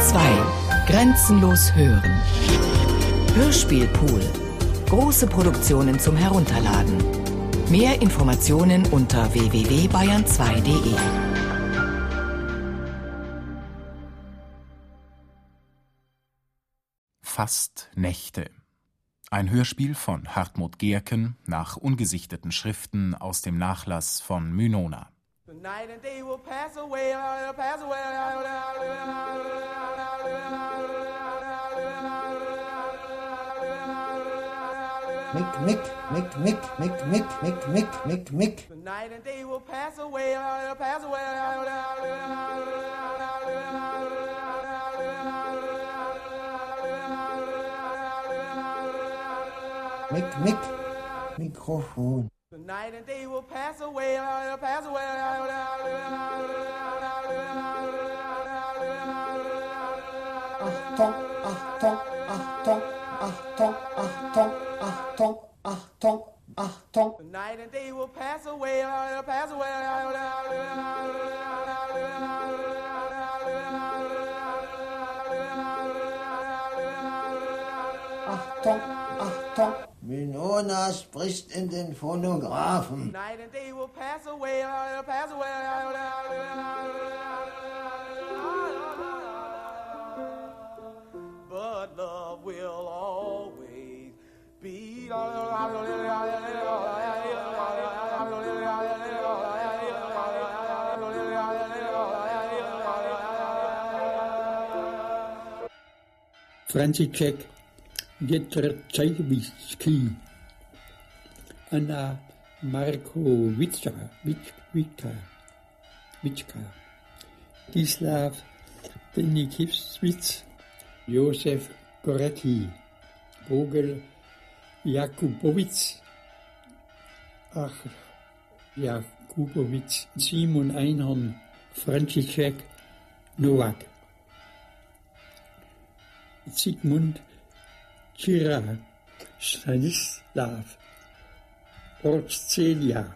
2. Grenzenlos hören. Hörspielpool. Große Produktionen zum Herunterladen. Mehr Informationen unter www.bayern2.de. Fast Nächte. Ein Hörspiel von Hartmut Gerken nach ungesichteten Schriften aus dem Nachlass von Mynona. Mick, Mick, Mick, Mick, Mick, Mick, Mick, Mick, Mick, Mick. The night and day will pass away, pass away. Mick, Mick, Mikrofon. The night and day will pass away, pass away. Achtung, Achtung, Achtung, Achtung, Achtung, Achtung, Achtung, Achtung. The night and day will pass away, pass away. Achtung, Achtung. Mynona spricht in den Phonographen. The night and day will pass away, pass away. But love will always be. František Jedrzejewski, Anna Markowiczka, Gislav Denikivswitz, Josef Gorecki, Vogel Jakubowitz, Jakubowitz, Simon Einhorn, František Nowak, Zygmunt Chira, Stanislav Orcelia,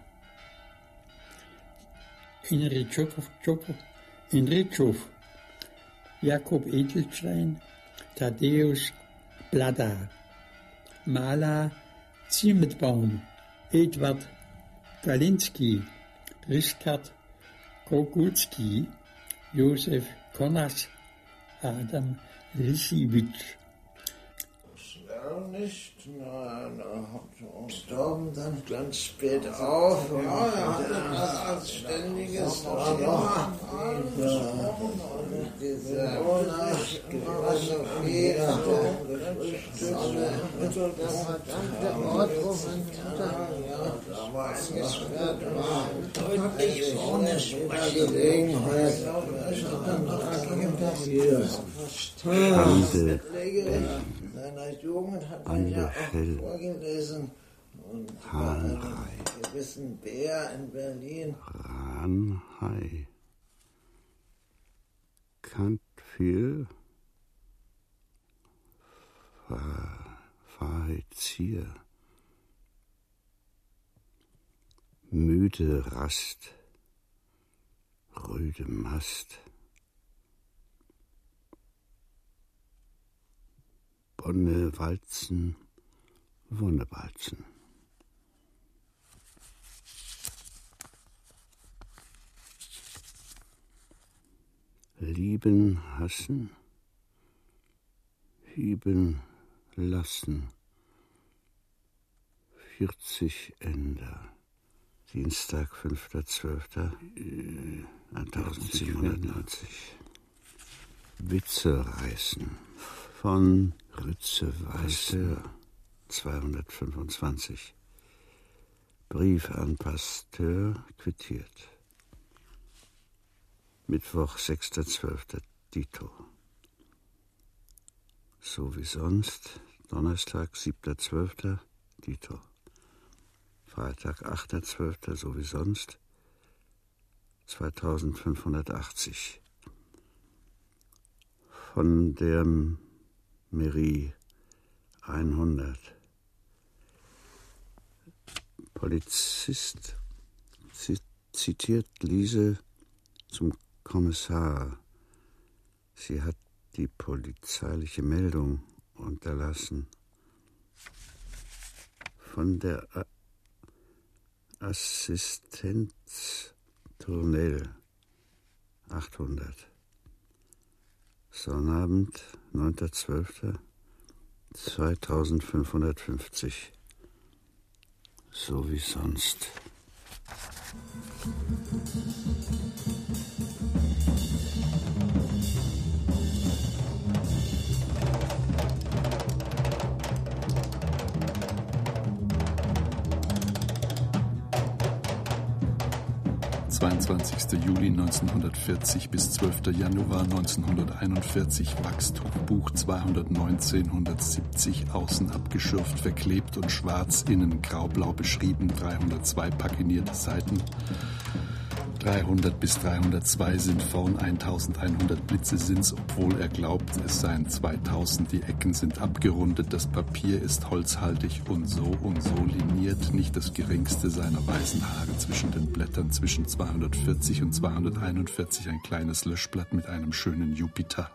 Enrichov, Jakob Edelstein, Tadeusz Blada, Mala Ziemetbaum, Edward Galinski, Richard Krogulski, Josef Konas, Adam Lisiewicz. Nicht, nein, gestorben dann ganz spät auf. Ja, er hat als ständiges Thema diese Philosophie, der verdammte Ort, wo mein Vater eingesperrt war, deutlich ohne Gelegenheit. Seiner Jugend hat er ja auch vorgelesen und einen gewissen Bär in Berlin. Ranhai. Kant für Verheizier. Müde Rast, röde Mast. Bonne walzen, Wonnebalzen. Lieben, hassen, hieben, lassen. 40 Ender. Dienstag, 5.12.1790. Witze reißen. Von Rütze Weißer, 225. Brief an Pasteur quittiert. Mittwoch, 6.12. Dito. So wie sonst. Donnerstag, 7.12. Dito. Freitag, 8.12. so wie sonst. 2580. Von der Mairie 100. Polizist zitiert Lise zum Kommissar. Sie hat die polizeiliche Meldung unterlassen. Von der Assistenz Tournelle 800. Sonnabend, 9.12. 2550. So wie sonst. Juli 1940 bis 12. Januar 1941, Wachstuchbuch 219/170, außen abgeschürft, verklebt und schwarz, innen graublau beschrieben, 302 paginierte Seiten. 300 bis 302 sind vorn, 1100 Blitze sind's, obwohl er glaubt, es seien 2000. Die Ecken sind abgerundet, das Papier ist holzhaltig und so liniert, nicht das geringste seiner weißen Haare zwischen den Blättern, zwischen 240 und 241 ein kleines Löschblatt mit einem schönen Jupiter.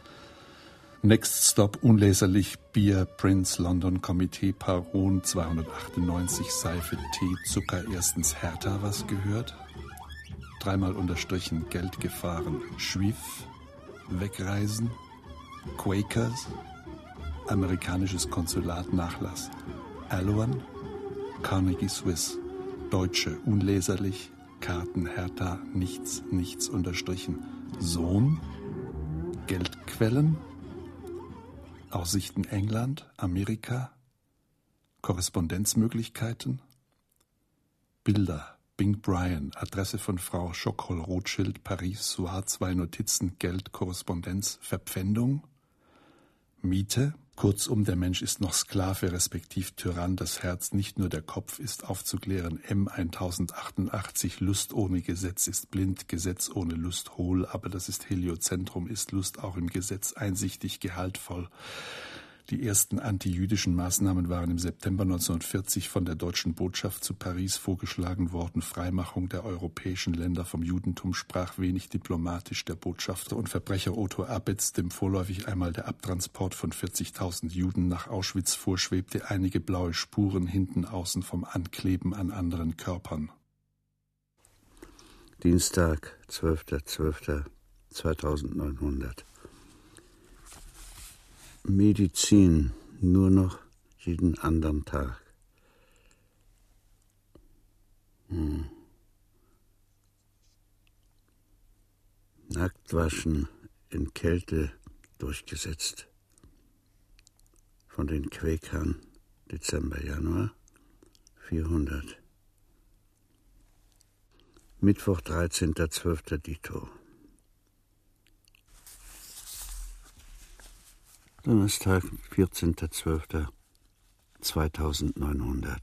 Next Stop, unleserlich, Bier, Prince, London, Komitee, Paron, 298, Seife, Tee, Zucker, erstens Hertha, was gehört? Dreimal unterstrichen, Geld gefahren, Schwif, wegreisen, Quakers, amerikanisches Konsulat, Nachlass, Aloan, Carnegie Swiss, Deutsche, unleserlich, Karten, Hertha, nichts unterstrichen, Sohn, Geldquellen, Aussichten England, Amerika, Korrespondenzmöglichkeiten, Bilder, Bing Bryan, Adresse von Frau Schockholl-Rothschild, Paris, Soir, 2 Notizen, Geld, Korrespondenz, Verpfändung, Miete. Kurzum, der Mensch ist noch Sklave, respektiv Tyrann, das Herz, nicht nur der Kopf, ist aufzuklären. M 1088, Lust ohne Gesetz ist blind, Gesetz ohne Lust hohl, aber das ist Heliozentrum, ist Lust auch im Gesetz einsichtig, gehaltvoll. Die ersten antijüdischen Maßnahmen waren im September 1940 von der deutschen Botschaft zu Paris vorgeschlagen worden. Freimachung der europäischen Länder vom Judentum, sprach wenig diplomatisch der Botschafter und Verbrecher Otto Abetz, dem vorläufig einmal der Abtransport von 40.000 Juden nach Auschwitz vorschwebte, einige blaue Spuren hinten außen vom Ankleben an anderen Körpern. Dienstag, 12.12.2900. Medizin nur noch jeden anderen Tag. Nacktwaschen in Kälte durchgesetzt. Von den Quäkern Dezember, Januar 400. Mittwoch, 13.12. Dito. Donnerstag, 14.12.2900.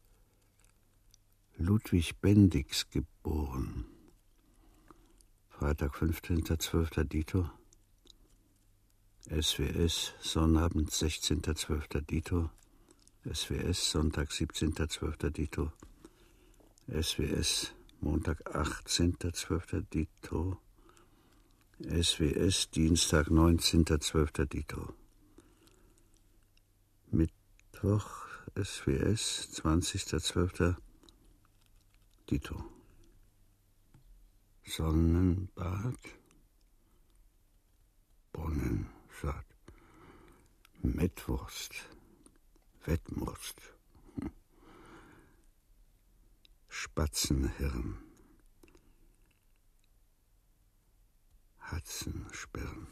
Ludwig Bendix geboren. Freitag, 15.12. Dito. SWS, Sonnabend, 16.12. Dito. SWS, Sonntag, 17.12. Dito. SWS, Montag, 18.12. Dito. SWS, Dienstag, 19.12. Dito. Mittwoch, SWS, 20.12. Dito. Sonnenbad, Brunnensaat, Mettwurst, Wettwurst, Spatzenhirn, Hatzensperren.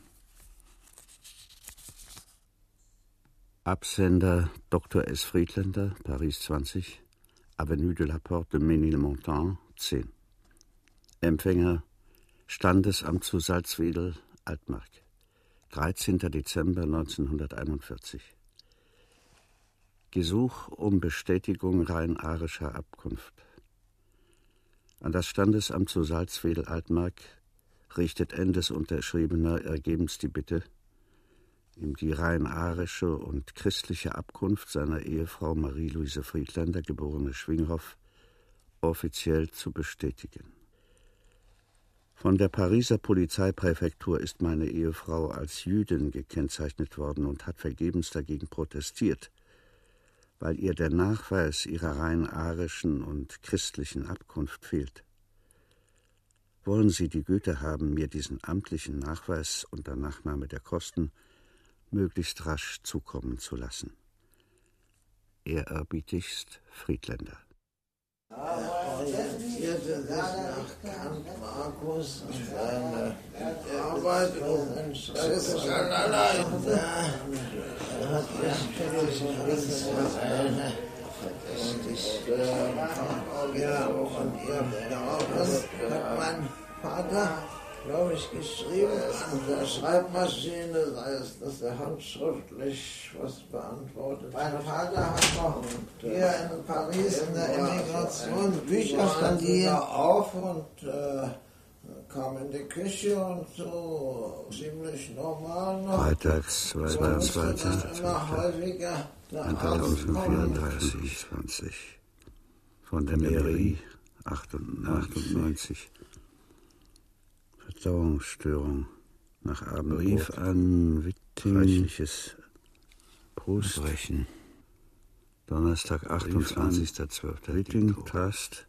Absender Dr. S. Friedländer, Paris 20, Avenue de la Porte de Ménilmontant, 10. Empfänger Standesamt zu Salzwedel, Altmark, 13. Dezember 1941. Gesuch um Bestätigung rhein-arischer Abkunft. An das Standesamt zu Salzwedel, Altmark richtet Endes Unterschriebener ergebenst die Bitte, ihm die rhein-arische und christliche Abkunft seiner Ehefrau Marie-Louise Friedländer, geborene Schwinghoff, offiziell zu bestätigen. Von der Pariser Polizeipräfektur ist meine Ehefrau als Jüdin gekennzeichnet worden und hat vergebens dagegen protestiert, weil ihr der Nachweis ihrer rein arischen und christlichen Abkunft fehlt. Wollen Sie die Güte haben, mir diesen amtlichen Nachweis unter Nachnahme der Kosten möglichst rasch zukommen zu lassen. Ehrerbietigst, Friedländer. Orientierte sich nach Kant, Markus und seine Arbeit und Schalala. Er hat eine von ihr hat mein Vater, glaube ich, geschrieben an der Schreibmaschine, sei es, dass er handschriftlich was beantwortet. Mein Vater hat noch hier in Paris in der Emigration Bücher studiert auf und kam in die Küche und so ziemlich normal noch. Freitags, 22. Immer häufiger 1034. Von der Mairie 98. Verdauungsstörung nach Abendbrot. Brief an Witting. Reichliches Brustbrechen. Donnerstag, 28.12. Witting, Tast.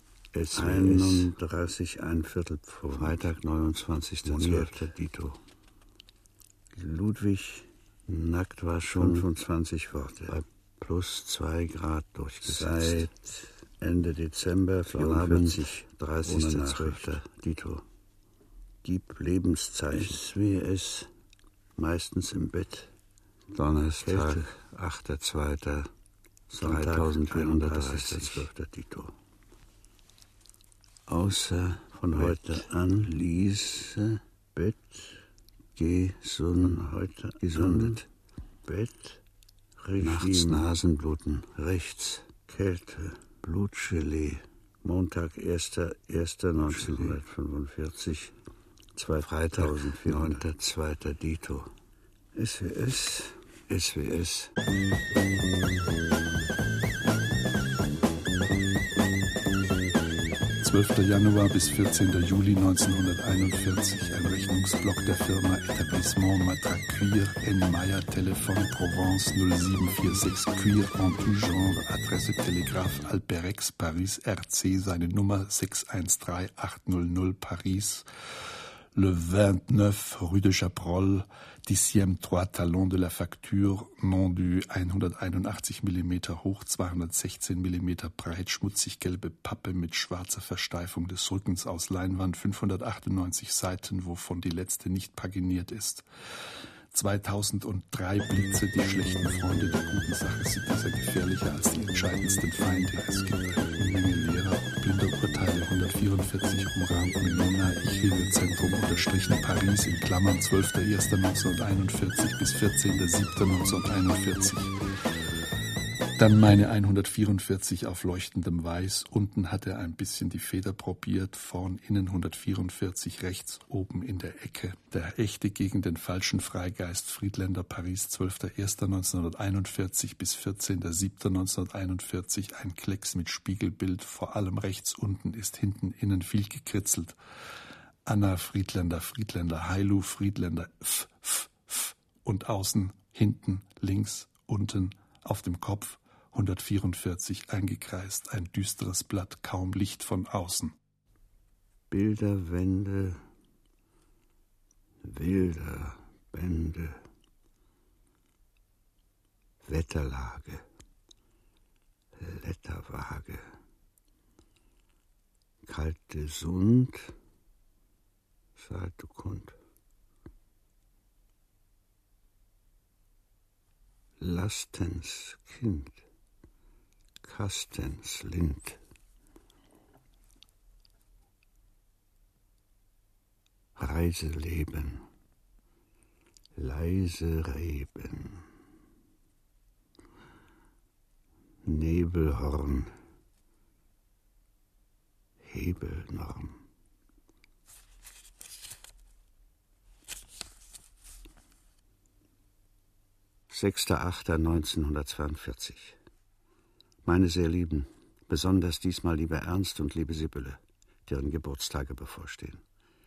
31 1/4 Pfund. Freitag, 29.12. Dito. Ludwig, Nacktwaschung, 25 Worte. Bei plus 2 Grad durchgesetzt. Seit Ende Dezember, 44, 30.12. Dito. Gib Lebenszeichen. SWS, meistens im Bett. Donnerstag, 8.2. 3430.12. Dito. Außer von heute an ließe Bett gesund heute gesundet. Bett nachts Nasenbluten, rechts Kälte, Blutgelee. Montag 1.1.1945, Freitag 9.2. Dito. SWS. 12. Januar bis 14. Juli 1941, ein Rechnungsblock der Firma Etablissement Matracuir, N. Meyer, Telefon Provence 0746, Cuir en tout genre, Adresse Telegraph Alperex, Paris, RC, seine Nummer 613800, Paris, le 29 Rue de Chabrol, 10e 3 Talon de la Facture, nom du 181 mm hoch, 216 mm breit, schmutzig gelbe Pappe mit schwarzer Versteifung des Rückens aus Leinwand, 598 Seiten, wovon die letzte nicht paginiert ist. 2003 Blitze, die schlechten Freunde der guten Sache sind dieser gefährlicher als die entscheidendsten Feinde. Es gibt eine Unmenge Lehrer und Blinderurteile, 144 umrahmt Menona, Ich-Hilfe-Zentrum unterstrichen Paris in Klammern 12.01.1941 bis 14.07.1941. Dann meine 144 auf leuchtendem Weiß. Unten hat er ein bisschen die Feder probiert. Vorn innen 144 rechts oben in der Ecke. Der echte gegen den falschen Freigeist. Friedländer, Paris, 12.01.1941 bis 14.07.1941. Ein Klecks mit Spiegelbild. Vor allem rechts unten ist hinten innen viel gekritzelt. Anna Friedländer, Heilu Friedländer, F. Und außen, hinten, links, unten, auf dem Kopf. 144 eingekreist, ein düsteres Blatt, kaum Licht von außen. Bilderwände, wilder Bände, Wetterlage, Letterwaage, kalte Sund, Salte Kund. Lastens Kind, Kastens Lind. Reiseleben, leise Reben, Nebelhorn, Hebelnorm. (6.8.1942) Meine sehr Lieben, besonders diesmal lieber Ernst und liebe Sibylle, deren Geburtstage bevorstehen.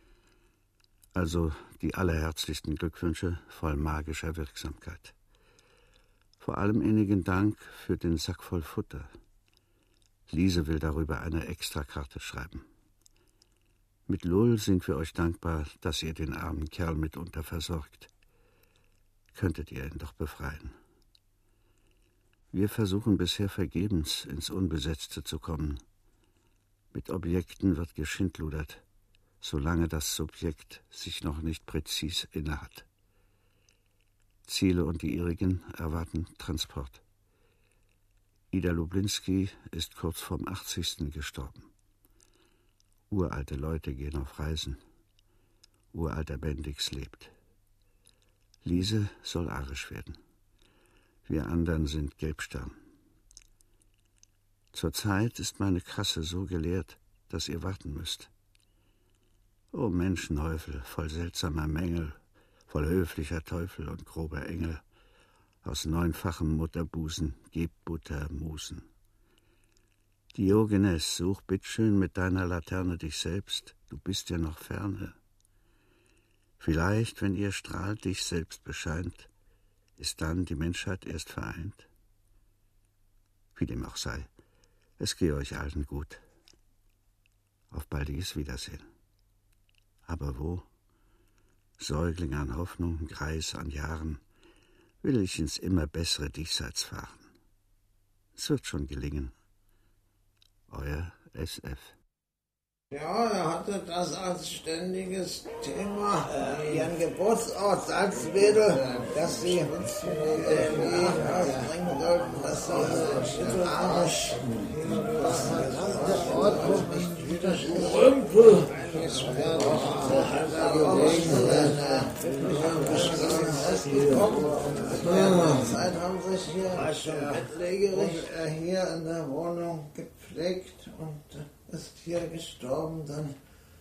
Also die allerherzlichsten Glückwünsche voll magischer Wirksamkeit. Vor allem innigen Dank für den Sack voll Futter. Lise will darüber eine Extrakarte schreiben. Mit Lull sind wir euch dankbar, dass ihr den armen Kerl mitunter versorgt. Könntet ihr ihn doch befreien. Wir versuchen bisher vergebens, ins Unbesetzte zu kommen. Mit Objekten wird geschindludert, solange das Subjekt sich noch nicht präzis innehat. Ziele und die ihrigen erwarten Transport. Ida Lublinski ist kurz vorm 80. gestorben. Uralte Leute gehen auf Reisen. Uralter Bendix lebt. Lise soll arisch werden. Wir anderen sind Gelbstern. Zurzeit ist meine Kasse so geleert, dass ihr warten müsst. O Menschenhäufel, voll seltsamer Mängel, voll höflicher Teufel und grober Engel, aus 9-fachem Mutterbusen gebt Butter Musen. Diogenes, such bittschön mit deiner Laterne dich selbst, du bist ja noch ferne. Vielleicht, wenn ihr Strahl dich selbst bescheint, ist dann die Menschheit erst vereint. Wie dem auch sei, es gehe euch allen gut. Auf baldiges Wiedersehen. Aber wo? Säugling an Hoffnung, Greis an Jahren, will ich ins immer bessere Diesseits fahren. Es wird schon gelingen. Euer SF. Ja, er hatte das als ständiges Thema, ihren Geburtsort Salzwedel, dass sie irgendwie bringen sollten, dass sie arisch das gesamte Ort nicht wieder Rümpel. Es wäre doch gelegen, wenn Zeit haben sich hier schon bettlägerig hier in der Wohnung gepflegt und ist hier gestorben dann.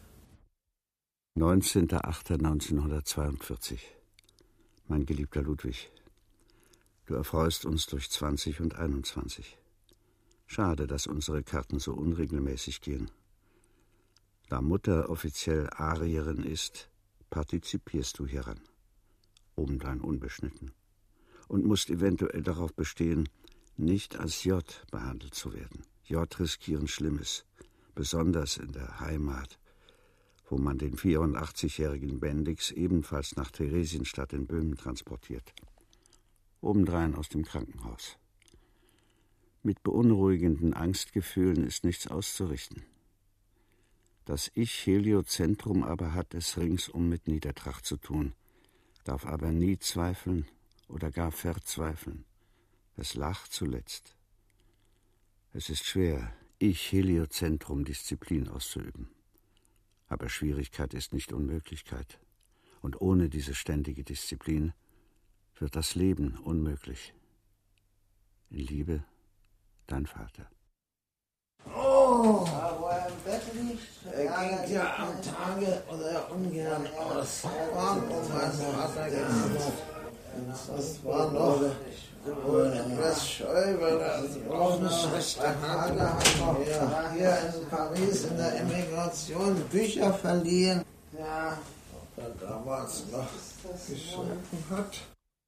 19.08.1942. Mein geliebter Ludwig, du erfreust uns durch 20 und 21. Schade, dass unsere Karten so unregelmäßig gehen. Da Mutter offiziell Arierin ist, partizipierst du hieran, obendrein unbeschnitten, und musst eventuell darauf bestehen, nicht als J behandelt zu werden. J riskieren Schlimmes, besonders in der Heimat, wo man den 84-jährigen Bendix ebenfalls nach Theresienstadt in Böhmen transportiert. Obendrein aus dem Krankenhaus. Mit beunruhigenden Angstgefühlen ist nichts auszurichten. Das Ich-Heliozentrum aber hat es ringsum mit Niedertracht zu tun, darf aber nie zweifeln oder gar verzweifeln. Es lacht zuletzt. Es ist schwer, Ich-Heliozentrum-Disziplin auszuüben. Aber Schwierigkeit ist nicht Unmöglichkeit. Und ohne diese ständige Disziplin wird das Leben unmöglich. In Liebe, dein Vater. Oh, wo er im Bett liegt, er ging ja am Tage oder ungern aus. Warum mein Vater gemacht? Das war noch etwas scheu, weil er auch eine schlechte Tage hat. Hier in Paris in der Emigration Bücher verliehen. Ja, ob er damals noch geschrieben hat.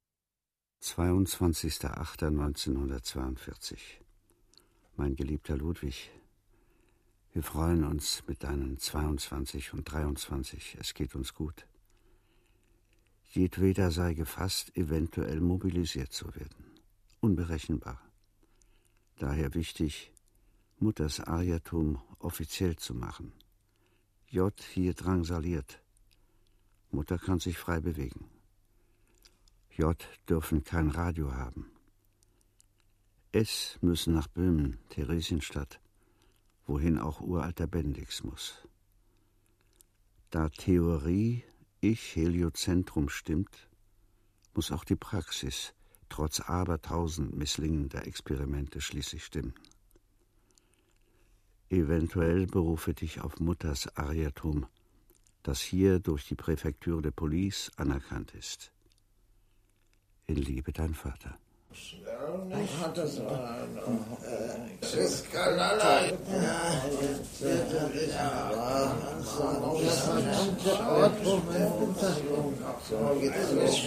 22.08.1942. Mein geliebter Ludwig, wir freuen uns mit deinen 22 und 23. Es geht uns gut. Jedweder sei gefasst, eventuell mobilisiert zu werden. Unberechenbar. Daher wichtig, Mutters Ariertum offiziell zu machen. J hier drangsaliert. Mutter kann sich frei bewegen. J dürfen kein Radio haben. S müssen nach Böhmen, Theresienstadt, wohin auch uralter Bendix muss. Da Theorie Ich-Heliozentrum stimmt, muss auch die Praxis trotz abertausend misslingender Experimente schließlich stimmen. Eventuell berufe dich auf Mutters Ariertum, das hier durch die Präfektur de Police anerkannt ist. In Liebe, dein Vater. Hat das ist keinerlei. So geht es nicht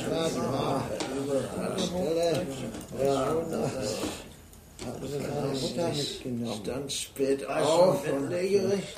stand spät auf und legerecht.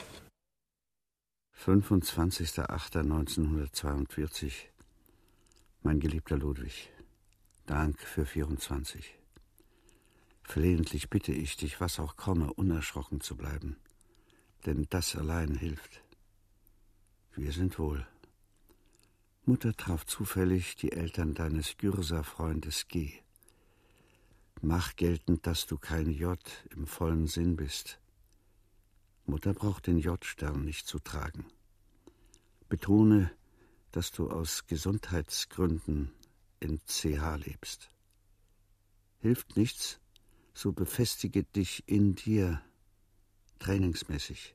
25.08.1942. Mein geliebter Ludwig, Dank für 24. Flehentlich bitte ich dich, was auch komme, unerschrocken zu bleiben, denn das allein hilft. Wir sind wohl. Mutter traf zufällig die Eltern deines Gürser-Freundes G. Mach geltend, dass du kein J im vollen Sinn bist. Mutter braucht den J-Stern nicht zu tragen. Betone, dass du aus Gesundheitsgründen in CH lebst. Hilft nichts, so befestige dich in dir, trainingsmäßig.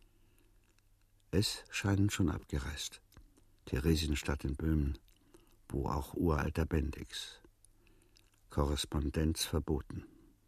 Es scheinen schon abgereist. Theresienstadt in Böhmen, wo auch uralter Bendix. Korrespondenz verboten.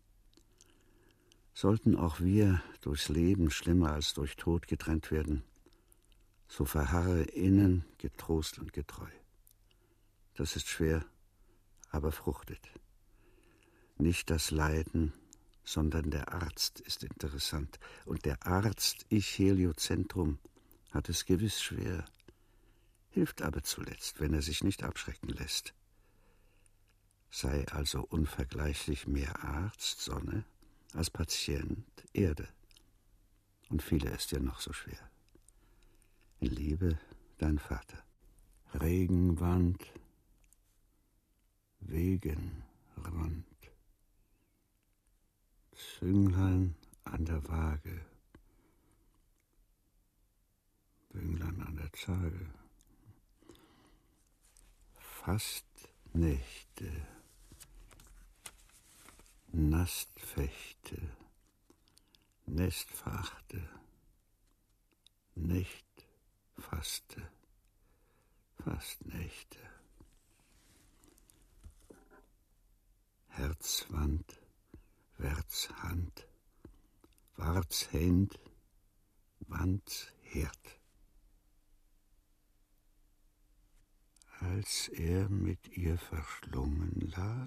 Sollten auch wir durchs Leben schlimmer als durch Tod getrennt werden, so verharre innen getrost und getreu. Das ist schwer, aber fruchtet. Nicht das Leiden, sondern der Arzt ist interessant. Und der Arzt, ich Heliozentrum, hat es gewiss schwer, hilft aber zuletzt, wenn er sich nicht abschrecken lässt. Sei also unvergleichlich mehr Arzt, Sonne, als Patient, Erde. Und fiele es dir noch so schwer. In Liebe, dein Vater. Regenwand, Wegenrand, Zünglein an der Waage, Bünglein an der Zage, Fastnächte, Nastfechte, Nestfachte, Nächtfaste, Fastnächte, Herzwand, Wärzhand, Warzhänd, Wandsherd. Als er mit ihr verschlungen lag,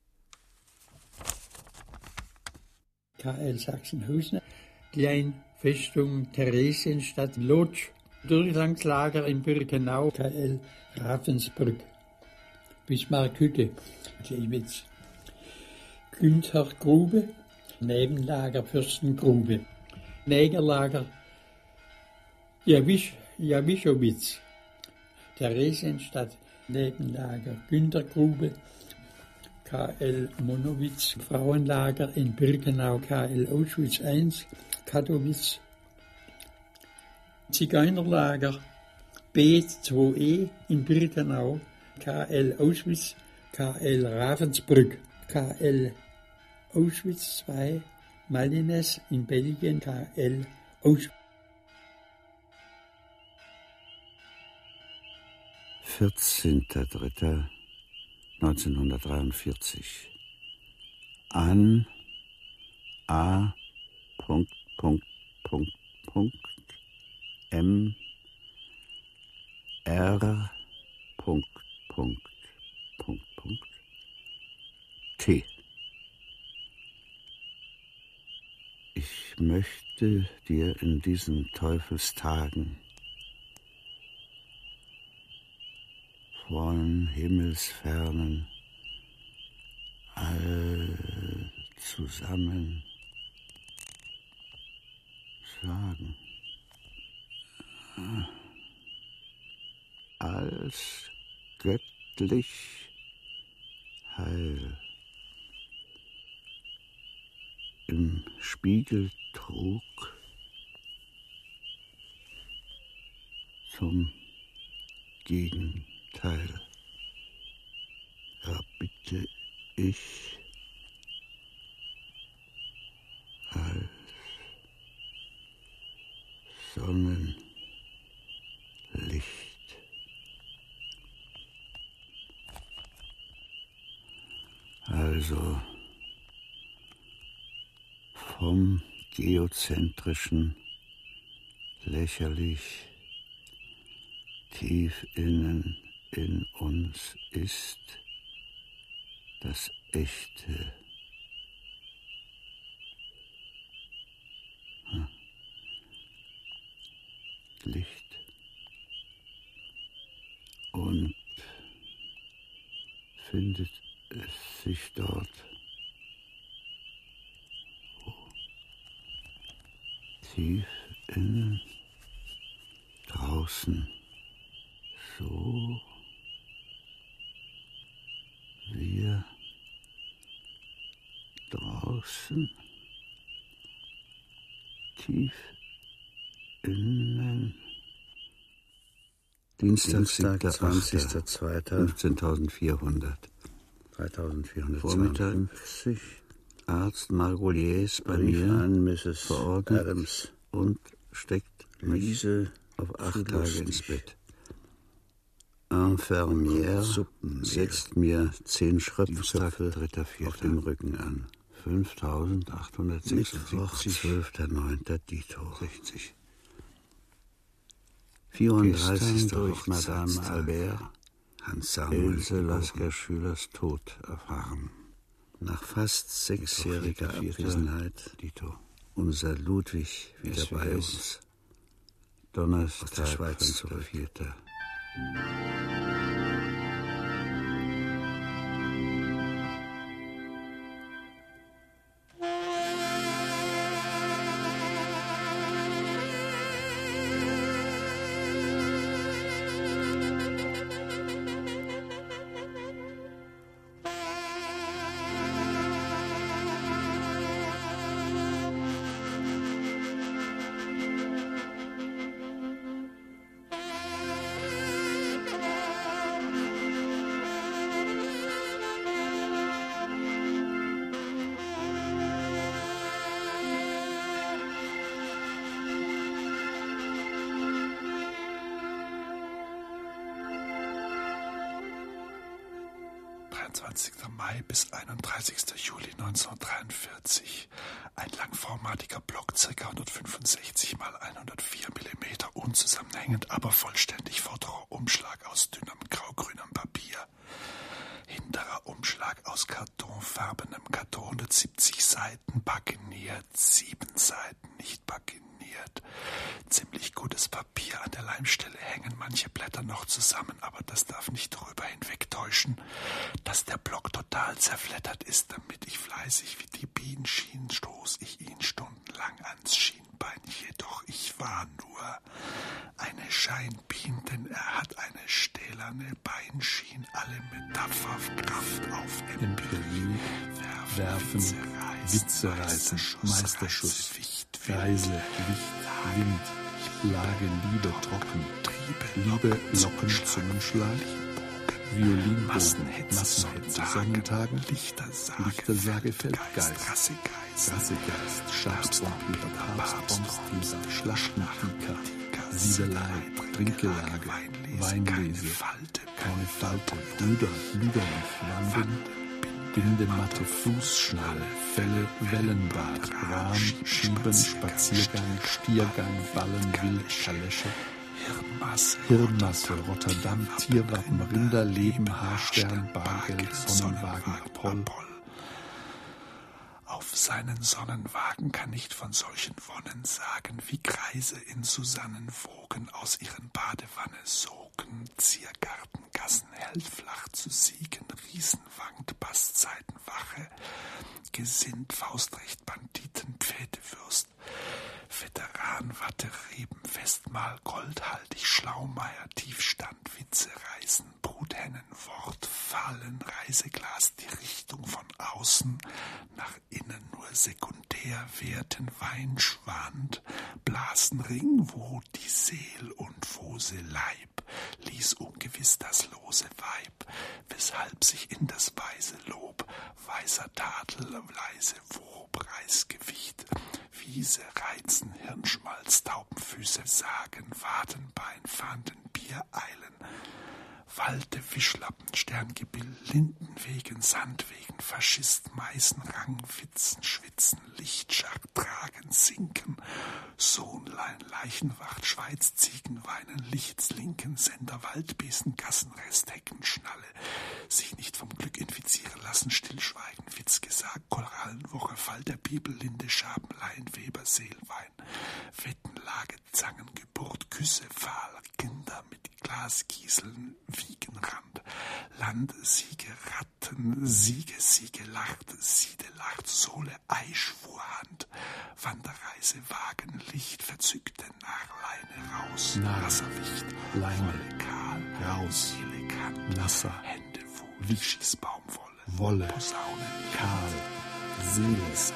KL Sachsenhausen, Kleinfestung Theresienstadt, Lodz, Durchgangslager in Birkenau, KL Ravensbrück, Bismarckhütte, Klewitz, Günthergrube, Nebenlager Fürstengrube, Negerlager Jawischowitz, Theresienstadt, Nebenlager Günthergrube, KL Monowitz, Frauenlager in Birkenau, KL Auschwitz I, Katowice, Zigeunerlager B2E in Birkenau, KL Auschwitz, KL Ravensbrück, KL Auschwitz II, Malines in Belgien, KL Auschwitz. 14.03.1943. An A. M. R. T. Ich möchte dir in diesen Teufelstagen von Himmelsfernen all zusammen sagen, als göttlich Heil im Spiegel trug zum Gegenteil, erbitte ich als Sonnenlicht, als Also vom Geozentrischen lächerlich tief innen in uns ist das Echte. Licht und findet es sich dort, tief innen, draußen, so wir draußen, tief innen. Dienstag, 20.02. 15.400. 3.400. Vormittag 50. Arzt Margoliers bei mir an Mrs. verordnet Adams und steckt mich auf 8 Tage ins Bett. Infirmière setzt mir 10 Schröpfköpfe auf dem Rücken an. 5.876. 12.09. Dito. 60. 34. durch Madame Albert, Ilse Lasker-Schülers Tod erfahren. Nach fast 6-jähriger Abwesenheit, unser Ludwig wieder bei uns. Donnerstag, 5.4. Mai bis 31. Juli 1943. Ein langformatiger Block, ca. 165 x 104 mm, unzusammenhängend, aber vollständig. Vorderer Umschlag aus dünnem grau-grünem Papier. Hinterer Umschlag aus kartonfarbenem Karton, 170 Seiten, paginiert, 7 Seiten nicht paginiert. Ziemlich gutes Papier, an der Leimstelle hängen manche Blätter noch zusammen, aber das darf nicht darüber hinwegtäuschen, dass der Block total zerfleddert ist. Damit ich fleißig wie die Bienen schien, stoß ich ihn stundenlang ans Schienbein. Jedoch ich war nur eine Scheinbiene, denn er hat eine stählerne Beinschien, alle mit Tapferkraft auf Empirie, werfen, Witze reißen, Meisterschuss, Reise, Wicht, Wind, Lage, Liebe, trocken, Liebe, Locken, Zungenschlag, Violinbogen, Massenhetze, Sonnentagen, Lichtersage, Feldgeist, Rassegeist, Stabsvampir, Papstbomstier, Schlachtenpika, Siedelei, Trinkelage, Weinlese, keine Falte, Brüder, Lüderlich, Wanden, Bindematte, Fußschnalle, Felle, Wellenbad, Rahm, Schieben, Spaziergang, Stiergang, Ballen, Wild, Kalesche, Hirnmasse, Rotterdam, Tierwappen, Rinderleben, Haarstern, Bargeld, Sonnenwagen, Apoll. Auf seinen Sonnenwagen kann nicht von solchen Wonnen sagen, wie Kreise in Susannenwogen aus ihren Badewanne sogen, Ziergarten, Gassen, Hellflach zu Siegen, Riesen wankt, Basszeitenwache, Gesinnt, Faustrecht, Banditen, Pfädewürst, Veteran, Watte, Reben, Festmahl, goldhaltig, Schlaumeier, Tiefstand, Witze, Reisen, Bruthennen, Wort, Fallen, Reiseglas, die Richtung von außen nach innen nur sekundär werten, Weinschwand, Blasenring, wo die Seel und wo sie Leib, ließ ungewiss das lose Weib, weshalb sich in das weise Lob, weißer Tadel, leise Wob, Reisgewicht, Wiese, Reizen, Hirnschmalz, Taubenfüße, Sagen, Wadenbein, Fanden, Bier, Eilen, Walde, Wischlappen, Sterngebill, Lindenwegen, Sandwegen, Faschist, Meißen, Rang, Witzen, Schwitzen, Lichtschacht, Tragen, Sinken, Sohnlein, Leichenwacht, Schweiz, Ziegen, Weinen, Lichts, Linken, Sender, Waldbesen, Gassenrest, Hecken, Schnalle, sich nicht vom Glück infizieren lassen, Stillschweigen, Witz gesagt, Korallenwoche, Fall der Bibel, Linde, Schaben, Lein, Weber, Seelwein, Wettenlage, Zangen, Geburt, Küsse, Pfahl, Kinder mit Glaskieseln, Wiegenrand, Land, Siege, Ratten, Siege, Lacht, Siede, Lacht, Sohle, Eischwurhand, Wanderreise, Wagen, Licht, verzückte Narrleine, raus, Wasserwicht, Leine, Kahl, raus, Elegant, Nasser, Hände, Wut, Schießbaumwolle, Wolle, Posaunen, Kahl, Seele,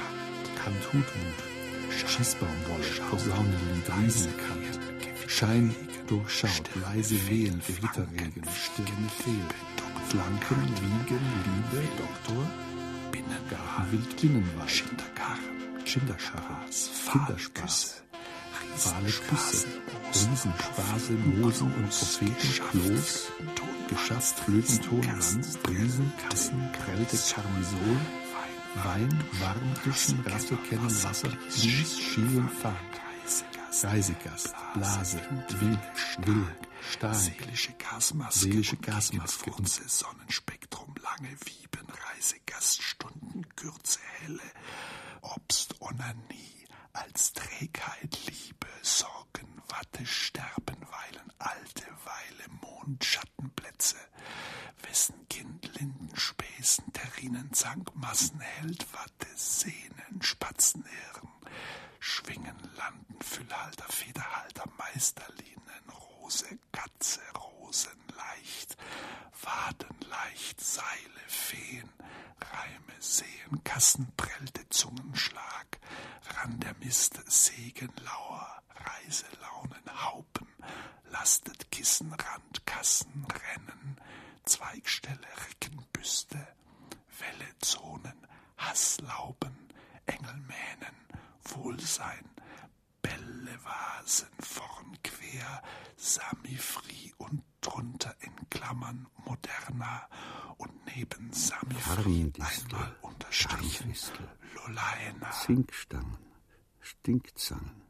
Kant, Schießbaumwolle, Posaunenlied, Riesenkant, Schein durchschaut, leise Wehen, Gewitterregen, Stirne fehl, Flanken, Wiegen, Liebe, Doktor, Binnengarten, Wildbinnenwald, Schinderkarren, Kinderspaß, fahle Küsse, Riesenspaße, Mosen und Propheten, Klos, Geschafft, Flötenton, Land, Briesen, Kassen, Kälte, Karmisol, Wein, Warmtischen, Rasse, Kennen, Wasser, Dienst, Schielen, Fahrt, Reisegast, Blase, Wind, Wille, Stark, seelische Gasmaske, Furze, Sonnenspektrum, lange Wieben, Reisegast, Stunden, Kürze, Helle, Obst, Onanie, als Trägheit, Liebe, Sorgen, Watte, Sterben, Weilen, alte Weile, Mond, Schattenplätze, wessen Kind, Linden, Späßen, Terrinen, Zank, Massen, Held, Watte, Sehnen, Spatzenhirn, Schwingen, Landen, Füllhalter, Federhalter, Meisterlinen, Rose, Katze, Rosen, leicht, Waden, leicht, Seile, Feen, Reime, Seen, Kassenprellte, Zungenschlag, Rand der Mist, Segen, Lauer, Reiselaunen, Haupen, lastet Kissenrand, Kassen, Rennen, Zweigstelle, Rickenbüste, Welle, Zonen, Hasslauben, Engelmähnen, Wohlsein, Bälle, Vasen, vorn quer, Samifri und drunter in Klammern Moderna und neben Samifri einmal unterstrichen Lolaena. Zinkstangen, Stinkzangen,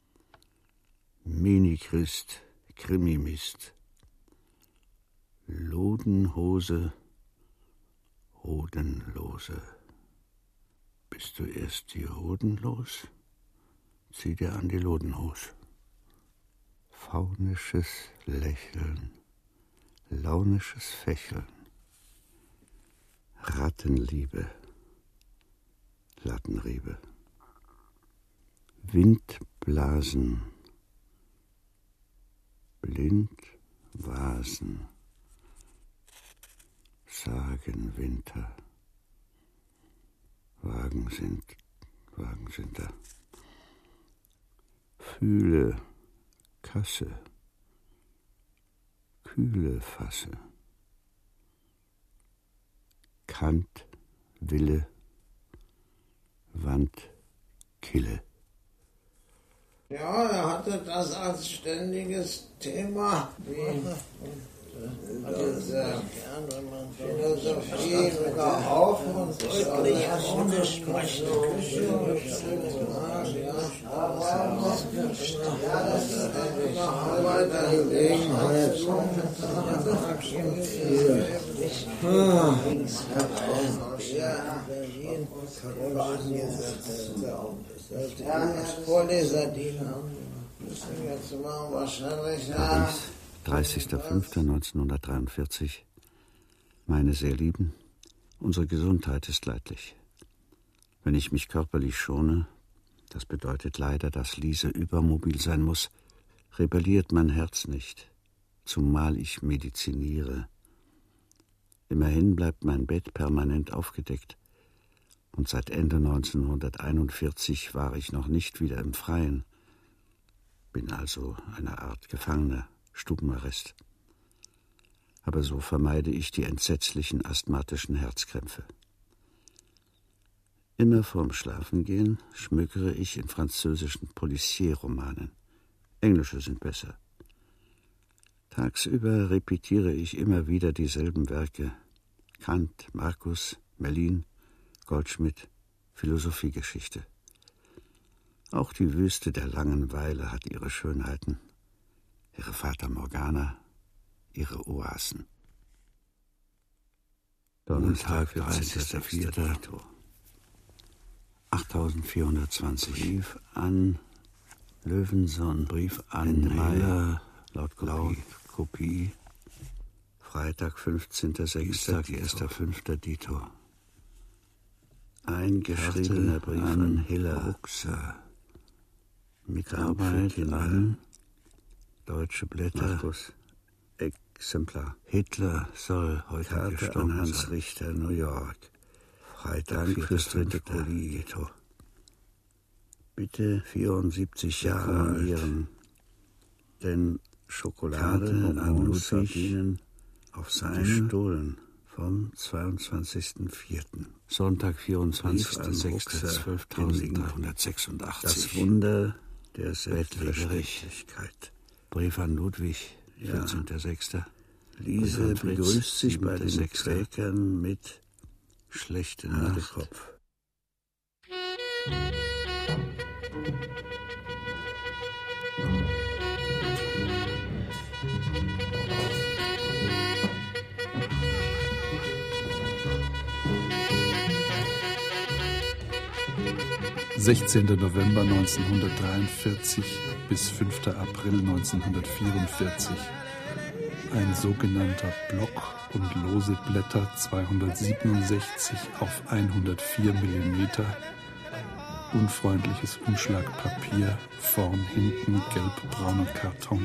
Minichrist, Krimimist, Lodenhose, Hodenlose. Bist du erst die Hoden los? Zieh dir an die Lodenhose. Faunisches Lächeln, launisches Fächeln, Rattenliebe, Lattenriebe, Windblasen, Blindvasen, Sagen Winter, Wagen sind da. Fühle Kasse, kühle Fasse, Kant, Wille, Wand, Kille. Ja, er hatte das als ständiges Thema, wie diese Philosophie mit der Auf- und ohne Sprechen. Bei der Gelegenheit Vorleserdiener. Müssen wir jetzt machen, wahrscheinlich. 30.05.1943. Meine sehr Lieben, unsere Gesundheit ist leidlich. Wenn ich mich körperlich schone, das bedeutet leider, dass Lise übermobil sein muss, rebelliert mein Herz nicht, zumal ich mediziniere. Immerhin bleibt mein Bett permanent aufgedeckt und seit Ende 1941 war ich noch nicht wieder im Freien, bin also eine Art Gefangener, Stubenarrest. Aber so vermeide ich die entsetzlichen asthmatischen Herzkrämpfe. Immer vorm Schlafengehen schmökere ich in französischen Polizierromanen. Englische sind besser. Tagsüber repetiere ich immer wieder dieselben Werke. Kant, Marcus, Mellin, Goldschmidt, Philosophiegeschichte. Auch die Wüste der Langenweile hat ihre Schönheiten, ihre Fata Morgana, ihre Oasen. Donnerstag, 30.04. 8420. Brief an Löwensohn. Brief an Meyer. Laut Kopie. Freitag, 15.06. 1.05. Dito. Eingeschriebener Brief an Hiller. Ruxer. Mitarbeit an Deutsche Blätter. Markus. Exemplar. Hitler soll heute Karte gestorben an Hans sein. Richter, New York. Freitag, Dank fürs dritte Dito. Bitte 74 Jahre annullieren. Denn Schokolade an Ludwig auf sein gestohlen vom 22.04. Sonntag, 24.06.12.186. Das Wunder der Selbstverständlichkeit. Brief an Ludwig, 14.06. Lise begrüßt sich bei den Quäkern mit schlechte Nacht. Kopf. 16. November 1943 bis 5. April 1944. Ein sogenannter Block und lose Blätter 267 auf 104 mm. Unfreundliches Umschlagpapier, vorn, hinten gelb-brauner Karton.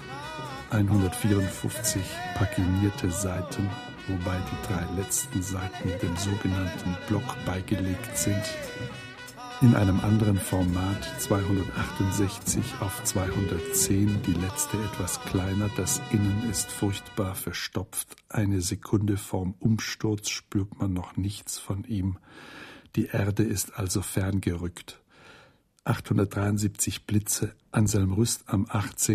154 paginierte Seiten, wobei die 3 letzten Seiten dem sogenannten Block beigelegt sind. In einem anderen Format 268 auf 210, die letzte etwas kleiner, das Innen ist furchtbar verstopft. Eine Sekunde vorm Umsturz spürt man noch nichts von ihm. Die Erde ist also ferngerückt. 873 Blitze, Anselm Rüst am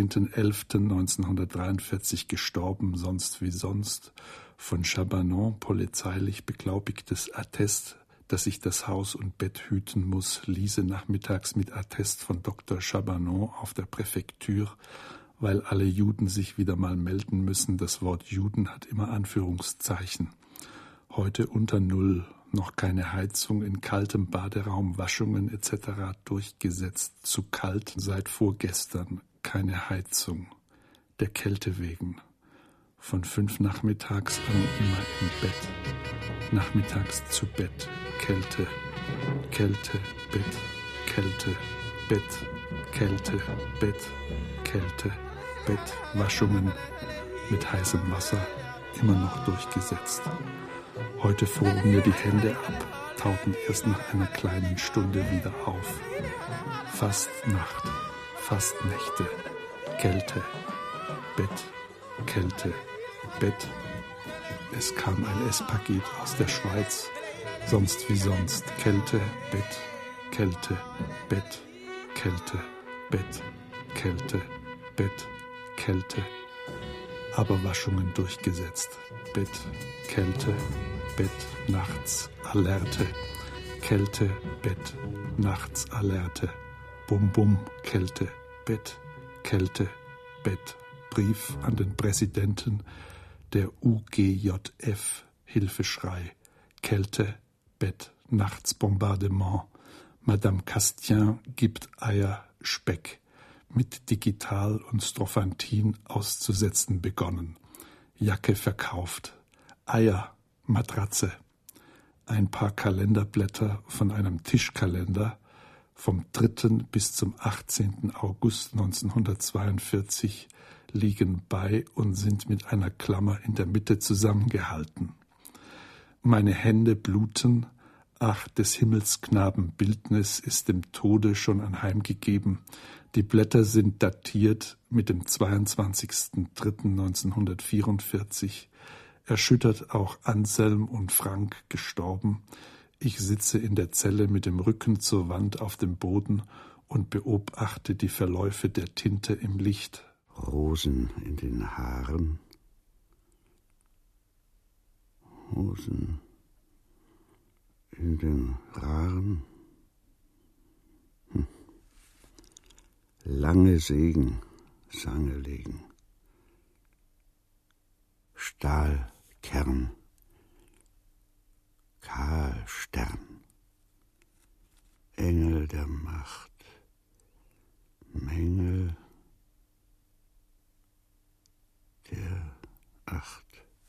18.11.1943 gestorben, sonst wie sonst. Von Chabanon polizeilich beglaubigtes Attest, dass ich das Haus und Bett hüten muss, Lise nachmittags mit Attest von Dr. Chabanon auf der Präfektur, weil alle Juden sich wieder mal melden müssen. Das Wort Juden hat immer Anführungszeichen. Heute unter Null, noch keine Heizung, in kaltem Baderaum, Waschungen etc. durchgesetzt. Zu kalt seit vorgestern, keine Heizung. Der Kälte wegen. Von 5 nachmittags an immer im Bett. Nachmittags zu Bett. Kälte, Kälte, Bett, Kälte, Bett, Kälte, Bett, Kälte, Bett, Waschungen mit heißem Wasser, immer noch durchgesetzt. Heute froren mir die Hände ab, tauten erst nach einer kleinen Stunde wieder auf. Fast Nacht, fast Nächte, Kälte, Bett, Kälte, Bett. Es kam ein S-Paket aus der Schweiz. Sonst wie sonst. Kälte, Bett, Kälte, Bett, Kälte, Bett, Kälte, Bett, Kälte. Aber Waschungen durchgesetzt. Bett, Kälte, Bett, nachts, Alerte. Kälte, Bett, nachts, Alerte. Bum, bum, Kälte, Bett, Kälte, Bett. Brief an den Präsidenten der UGJF. Hilfeschrei. Kälte, Bett, nachts Bombardement. Madame Castien gibt Eier, Speck. Mit Digital und Strophantin auszusetzen begonnen. Jacke verkauft. Eier, Matratze. Ein paar Kalenderblätter von einem Tischkalender vom 3. bis zum 18. August 1942 liegen bei und sind mit einer Klammer in der Mitte zusammengehalten. Meine Hände bluten, ach, des Himmelsknaben Bildnis ist dem Tode schon anheimgegeben. Die Blätter sind datiert mit dem 22.03.1944. Erschüttert auch Anselm und Frank gestorben. Ich sitze in der Zelle mit dem Rücken zur Wand auf dem Boden und beobachte die Verläufe der Tinte im Licht. Rosen in den Haaren, Rosen in den Raren, lange Segen, Sange legen, Stahlkern, Kahlstern, Engel der Macht, Mängel der Acht.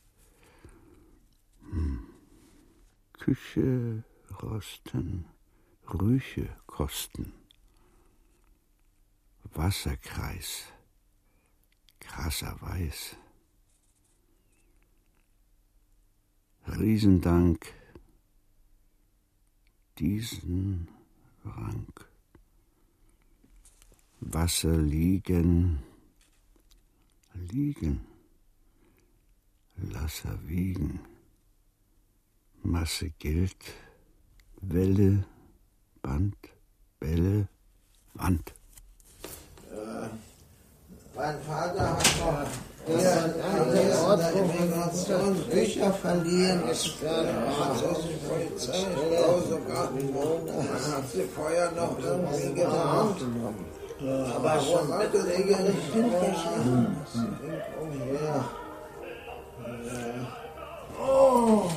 Küche rosten, Rüche kosten, Wasserkreis, krasser Weiß, Riesendank, diesen Rank, Wasser liegen, liegen, Lasser wiegen, Masse gilt, Welle, Band, Bälle, Wand. Mein Vater hat noch der Immigration Bücher verliehen. Ist französische Polizei. Ich glaube sogar, man hat sie vorher noch irgendwie getan. Aber schon mittelregelrecht hinverschrieben. Umher. Oh!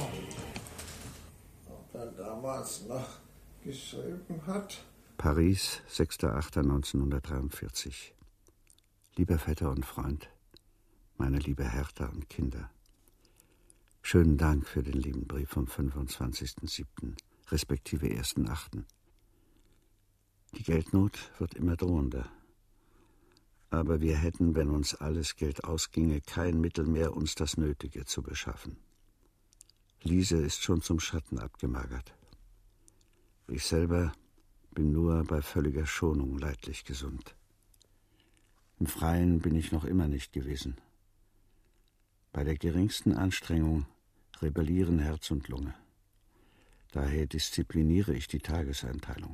Ob er damals noch geschrieben hat? Paris, 6.8.1943. Lieber Vetter und Freund, meine liebe Hertha und Kinder, schönen Dank für den lieben Brief vom 25.07., respektive 1.8. Die Geldnot wird immer drohender. Aber wir hätten, wenn uns alles Geld ausginge, kein Mittel mehr, uns das Nötige zu beschaffen. Lise ist schon zum Schatten abgemagert. Ich selber bin nur bei völliger Schonung leidlich gesund. Im Freien bin ich noch immer nicht gewesen. Bei der geringsten Anstrengung rebellieren Herz und Lunge. Daher diszipliniere ich die Tageseinteilung.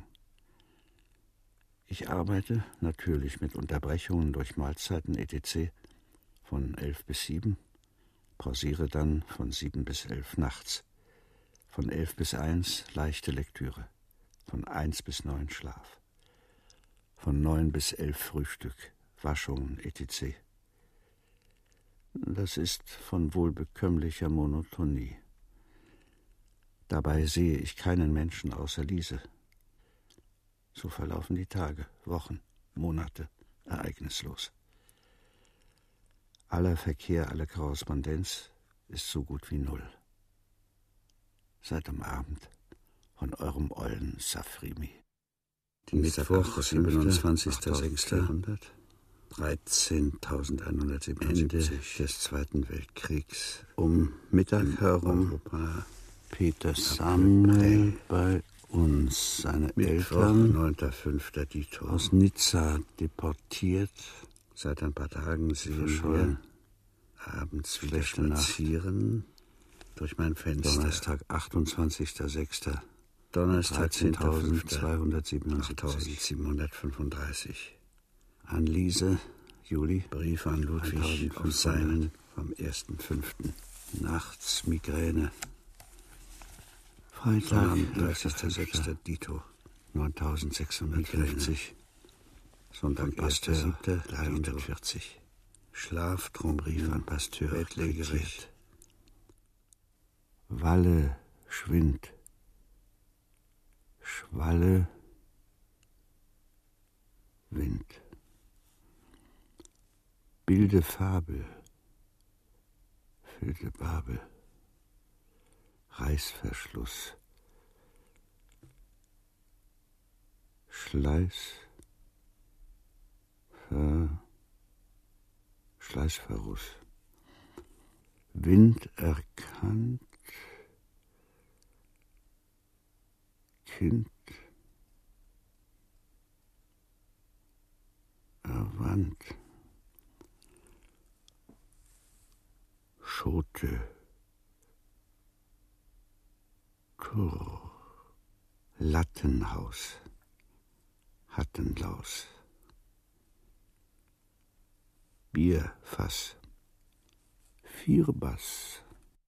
Ich arbeite, natürlich mit Unterbrechungen durch Mahlzeiten etc., von 11 bis 7, pausiere dann von 7 bis 11 nachts, von 11 bis 1 leichte Lektüre, von 1 bis 9 Schlaf, von 9 bis 11 Frühstück, Waschungen etc. Das ist von wohlbekömmlicher Monotonie. Dabei sehe ich keinen Menschen außer Lise. So verlaufen die Tage, Wochen, Monate, ereignislos. Aller Verkehr, alle Korrespondenz ist so gut wie null. Seit dem Abend von eurem ollen Safrimi. Mittwoch, 27.06. 13.177. Ende des Zweiten Weltkriegs. Um Mittag herum war Peter Samuel bei uns. Seine Eltern, 9.5. Dito, aus Nizza deportiert. Seit ein paar Tagen sehen wir abends wieder spazieren durch mein Fenster. Donnerstag, 28.06. Donnerstag, 10.277. An Lise, Juli, Brief an Ludwig und seinen vom 1.5. Nachts Migräne. Freitag, 30.06. Dito, 9.650. Sonntag, 1.7. 340. Schlaftrumbrief an Pasteur, Bettlägerecht. Walle, Schwind. Schwalle, Wind. Bilde Fabel, füllte Babel, Reißverschluss, Schleißverruß, Wind erkannt, Kind erwandt, Schote, Tor, Lattenhaus, Hattenlaus, Bierfass. Vierbass.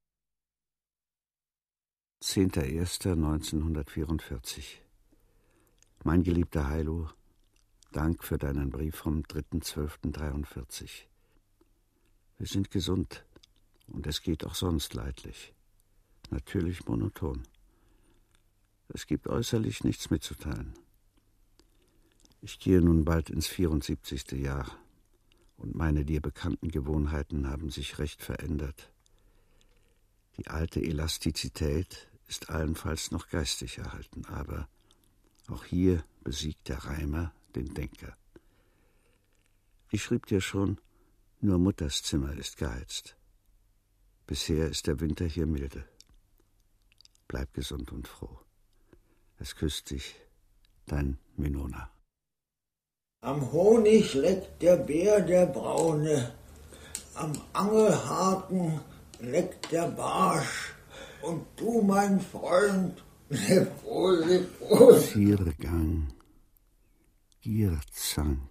10.01.1944. Mein geliebter Heilo, Dank für deinen Brief vom 3.12.43. Wir sind gesund und es geht auch sonst leidlich. Natürlich monoton. Es gibt äußerlich nichts mitzuteilen. Ich gehe nun bald ins 74. Jahr und meine dir bekannten Gewohnheiten haben sich recht verändert. Die alte Elastizität ist allenfalls noch geistig erhalten, aber auch hier besiegt der Reimer den Denker. Ich schrieb dir schon, nur Mutters Zimmer ist geheizt. Bisher ist der Winter hier milde. Bleib gesund und froh. Es küsst dich, dein Minona. Am Honig leckt der Bär, der Braune, am Angelhaken leckt der Barsch, und du, mein Freund, leb wohl, leb wohl. Viergang, Gierzank,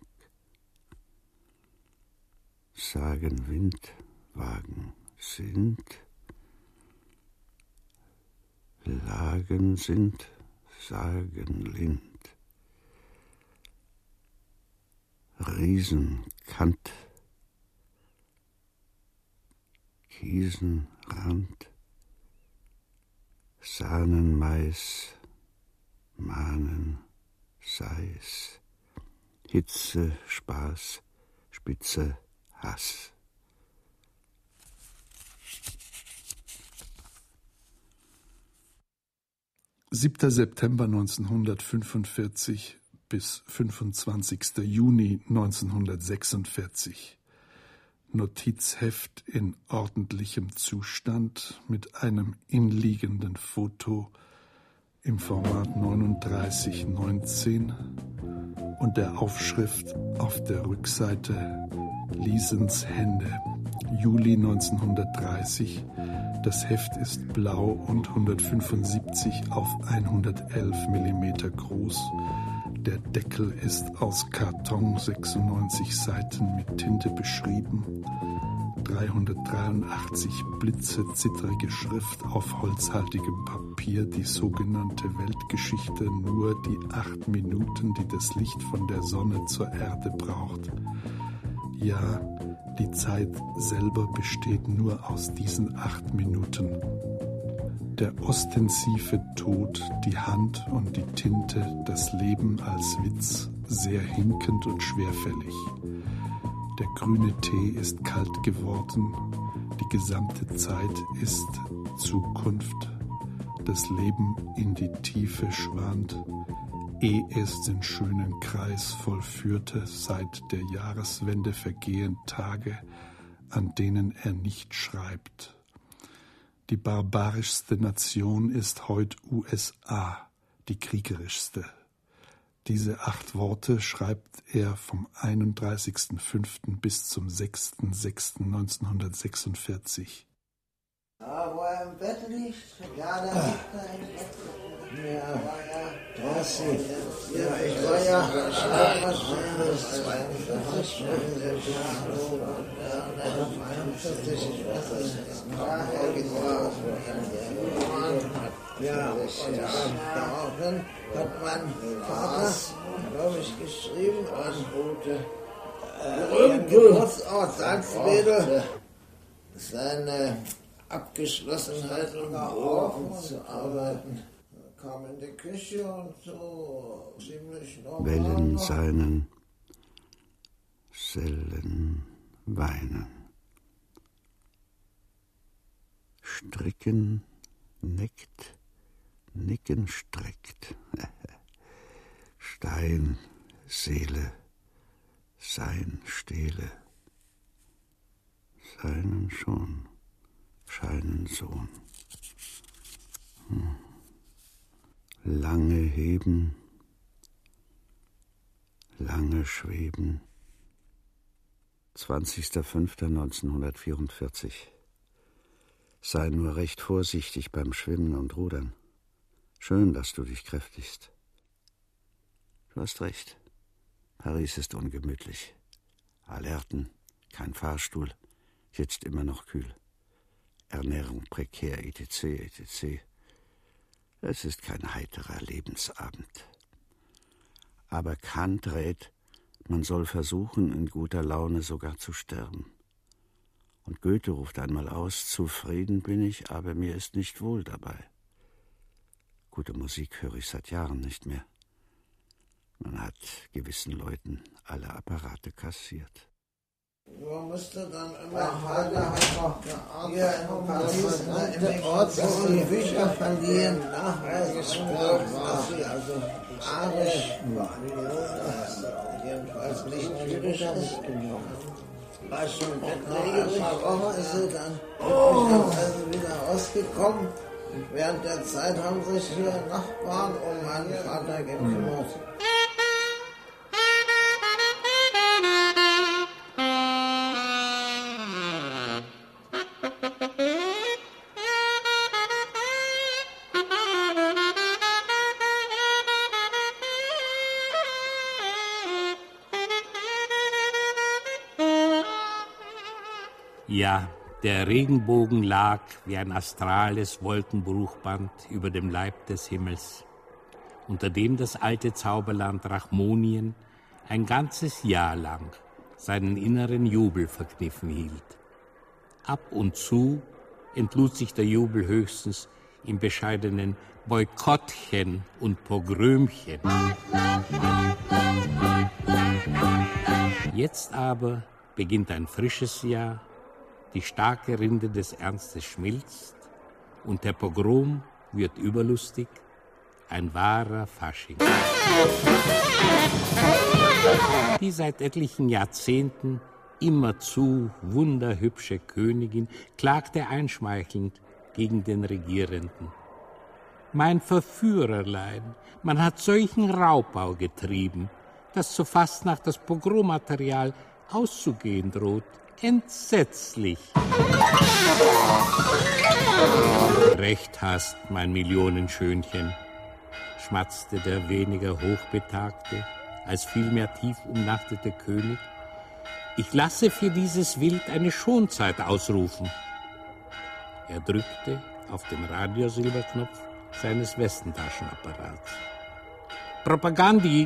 sagen Windwagen sind, Lagen sind, sagen Lind. Riesenkant, Kiesenrand, Sahnenmais, Mahnen, Seis, Hitze, Spaß, Spitze, Hass. September 1945 bis 25. Juni 1946. Notizheft in ordentlichem Zustand mit einem inliegenden Foto im Format 39:19 und der Aufschrift auf der Rückseite Liesens Hände, Juli 1930. Das Heft ist blau und 175 auf 111 mm groß. Der Deckel ist aus Karton, 96 Seiten mit Tinte beschrieben. 383 Blitze, zittrige Schrift auf holzhaltigem Papier, die sogenannte Weltgeschichte, nur die 8 Minuten, die das Licht von der Sonne zur Erde braucht. Ja, die Zeit selber besteht nur aus diesen 8 Minuten. Der ostensive Tod, die Hand und die Tinte, das Leben als Witz, sehr hinkend und schwerfällig. Der grüne Tee ist kalt geworden, die gesamte Zeit ist Zukunft, das Leben in die Tiefe schwand, ehe es den schönen Kreis vollführte, seit der Jahreswende vergehen Tage, an denen er nicht schreibt. Die barbarischste Nation ist heut USA, die kriegerischste. Diese 8 Worte schreibt er vom 31.05. bis zum 6.06.1946. Da, wo er im Bett liegt, ja, da liegt er im Bett. Ja, das ja, ich war ja Schreibmaschine, 42 ja, und daraufhin hat mein Vater, glaube ich, geschrieben, an berühmten Geburtsort Salzwedel, seine Abgeschlossenheit und Berufung zu arbeiten. Kam in die Küche und so ziemlich normal. Wellen seinen, Sellen weinen. Stricken, neckt, nicken streckt. Stein, Seele, sein Stehle. Seinen schon, scheinen Sohn. Lange heben, lange schweben. 20.05.1944. Sei nur recht vorsichtig beim Schwimmen und Rudern. Schön, dass du dich kräftigst. Du hast recht. Paris ist ungemütlich. Alerten, Kein Fahrstuhl, jetzt immer noch kühl. Ernährung prekär, etc., etc. Es ist kein heiterer Lebensabend. Aber Kant rät, man soll versuchen, in guter Laune sogar zu sterben. Und Goethe ruft einmal aus, zufrieden bin ich, aber mir ist nicht wohl dabei. Gute Musik höre ich seit Jahren nicht mehr. Man hat gewissen Leuten alle Apparate kassiert. Man musste dann immer, Vater hat noch hier in Paris im Ort, wo die Bücher verliehen, nachgesprochen, dass sie also arisch waren. Jedenfalls nicht jüdisch ist. War schon nach ein paar Wochen ist sie dann also wieder rausgekommen. Während der Zeit haben sich hier Nachbarn um meinen Vater gekümmert. Ja, der Regenbogen lag wie ein astrales Wolkenbruchband über dem Leib des Himmels, unter dem das alte Zauberland Rachmonien ein ganzes Jahr lang seinen inneren Jubel verkniffen hielt. Ab und zu entlud sich der Jubel höchstens in bescheidenen Boykottchen und Pogrömchen. Jetzt aber beginnt ein frisches Jahr, die starke Rinde des Ernstes schmilzt und der Pogrom wird überlustig, ein wahrer Fasching. Die seit etlichen Jahrzehnten immerzu wunderhübsche Königin klagte einschmeichelnd gegen den Regierenden. Mein Verführerlein, man hat solchen Raubbau getrieben, dass zur Fastnacht das Pogrommaterial auszugehen droht. Entsetzlich. Recht hast, mein Millionenschönchen, schmatzte der weniger hochbetagte, als vielmehr tief umnachtete König. Ich lasse für dieses Wild eine Schonzeit ausrufen. Er drückte auf den Radiosilberknopf seines Westentaschenapparats. Propagandi!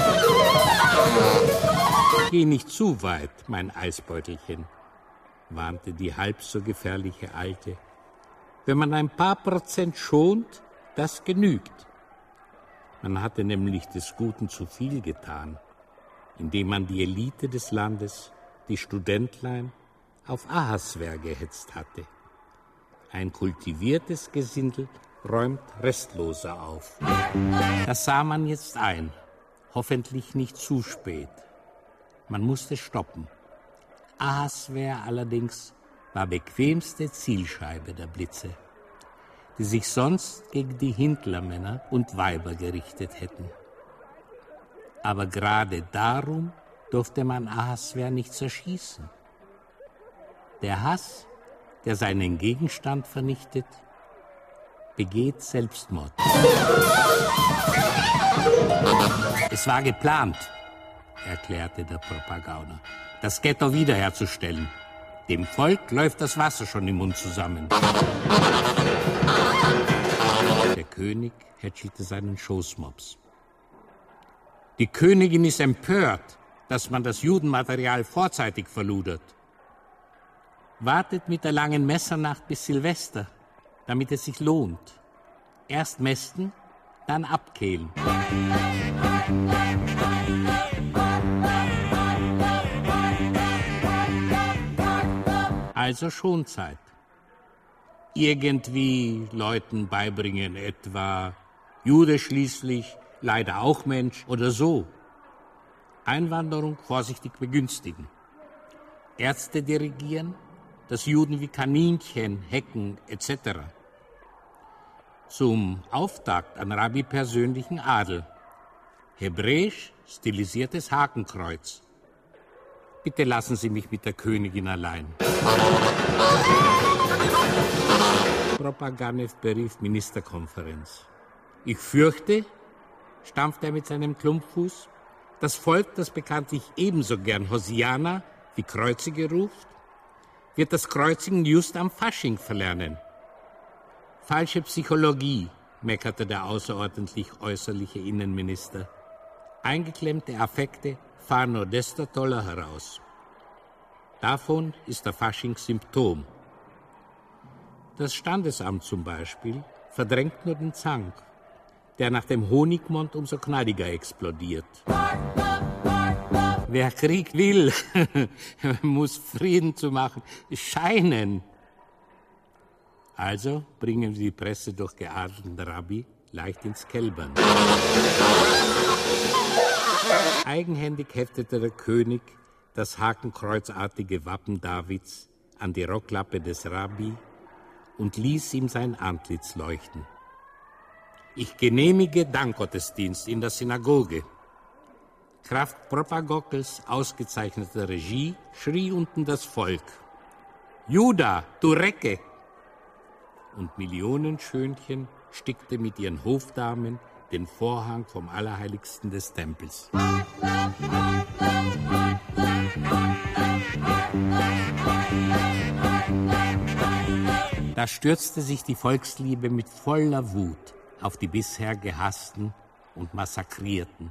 Geh nicht zu weit, mein Eisbeutelchen, warnte die halb so gefährliche Alte. Wenn man ein paar Prozent schont, das genügt. Man hatte nämlich des Guten zu viel getan, indem man die Elite des Landes, die Studentlein, auf Ahasver gehetzt hatte. Ein kultiviertes Gesindel räumt restloser auf. Das sah man jetzt ein, hoffentlich nicht zu spät. Man musste stoppen. Ahasver allerdings war bequemste Zielscheibe der Blitze, die sich sonst gegen die Hindlermänner und Weiber gerichtet hätten. Aber gerade darum durfte man Ahasver nicht zerschießen. Der Hass, der seinen Gegenstand vernichtet, begeht Selbstmord. Es war geplant, erklärte der Propagauner, das Ghetto wiederherzustellen. Dem Volk läuft das Wasser schon im Mund zusammen. Der König hätschelte seinen Schoßmops. Die Königin ist empört, dass man das Judenmaterial vorzeitig verludert. Wartet mit der langen Messernacht bis Silvester, damit es sich lohnt. Erst mästen, dann abkehlen. Also Schonzeit. Irgendwie Leuten beibringen, etwa Jude schließlich, leider auch Mensch oder so. Einwanderung vorsichtig begünstigen. Ärzte dirigieren, dass Juden wie Kaninchen, Hecken etc. Zum Auftakt an Rabbi persönlichen Adel. Hebräisch stilisiertes Hakenkreuz. Bitte lassen Sie mich mit der Königin allein. Propaganew berief Ministerkonferenz. Ich fürchte, stampfte er mit seinem Klumpfuß, das Volk, das bekanntlich ebenso gern Hosiana wie Kreuzige ruft, wird das Kreuzigen just am Fasching verlernen. Falsche Psychologie, meckerte der außerordentlich äußerliche Innenminister. Eingeklemmte Affekte fahren nur desto toller heraus. Davon ist der Fasching Symptom. Das Standesamt zum Beispiel verdrängt nur den Zank, der nach dem Honigmond umso knalliger explodiert. Wer Krieg will, muss Frieden zu machen scheinen. Also bringen wir die Presse durch geadelten Rabbi leicht ins Kälbern. Eigenhändig heftete der König das hakenkreuzartige Wappen Davids an die Rocklappe des Rabbi und ließ ihm sein Antlitz leuchten. Ich genehmige Dankgottesdienst in der Synagoge. Kraft Propagockels ausgezeichneter Regie schrie unten das Volk. Juda, du Recke! Und Millionenschönchen stickte mit ihren Hofdamen den Vorhang vom Allerheiligsten des Tempels. Da stürzte sich die Volksliebe mit voller Wut auf die bisher gehassten und Massakrierten.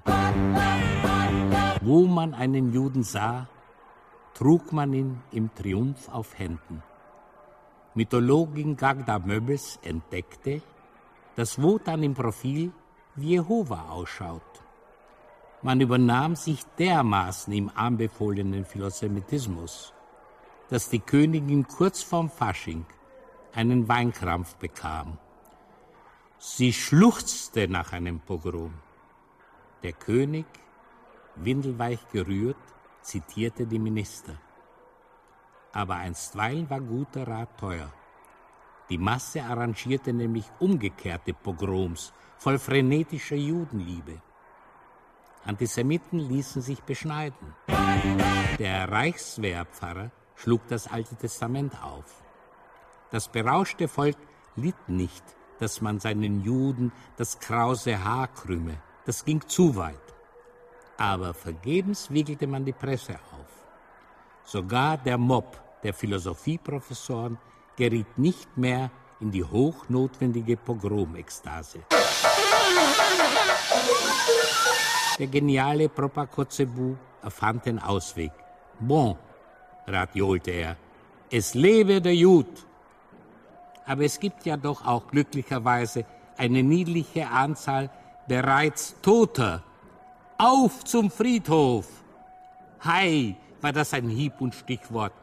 Wo man einen Juden sah, trug man ihn im Triumph auf Händen. Mythologin Gagda Möbels entdeckte, dass Wotan im Profil wie Jehova ausschaut. Man übernahm sich dermaßen im anbefohlenen Philosemitismus, dass die Königin kurz vorm Fasching einen Weinkrampf bekam. Sie schluchzte nach einem Pogrom. Der König, windelweich gerührt, zitierte die Minister. Aber einstweilen war guter Rat teuer. Die Masse arrangierte nämlich umgekehrte Pogroms, voll frenetischer Judenliebe. Antisemiten ließen sich beschneiden. Der Reichswehrpfarrer schlug das Alte Testament auf. Das berauschte Volk litt nicht, dass man seinen Juden das krause Haar krümme. Das ging zu weit. Aber vergebens wiegelte man die Presse auf. Sogar der Mob der Philosophieprofessoren geriet nicht mehr in die hochnotwendige Pogromekstase. Der geniale Propa-Kotzebue erfand den Ausweg. Bon, radiolte er, es lebe der Jud. Aber es gibt ja doch auch glücklicherweise eine niedliche Anzahl bereits Toter. Auf zum Friedhof! Hei, war das ein Hieb- und Stichwort.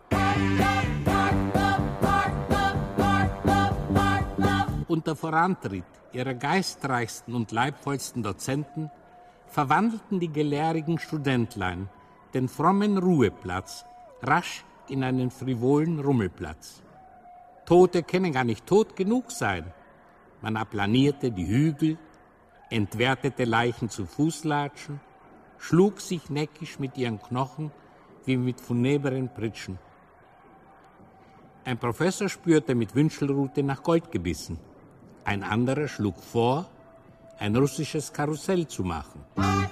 Unter Vorantritt ihrer geistreichsten und leibvollsten Dozenten verwandelten die gelehrigen Studentlein den frommen Ruheplatz rasch in einen frivolen Rummelplatz. Tote können gar nicht tot genug sein. Man aplanierte die Hügel, entwertete Leichen zu Fußlatschen, schlug sich neckisch mit ihren Knochen wie mit funebren Pritschen. Ein Professor spürte mit Wünschelrute nach Gold gebissen. Ein anderer schlug vor, ein russisches Karussell zu machen.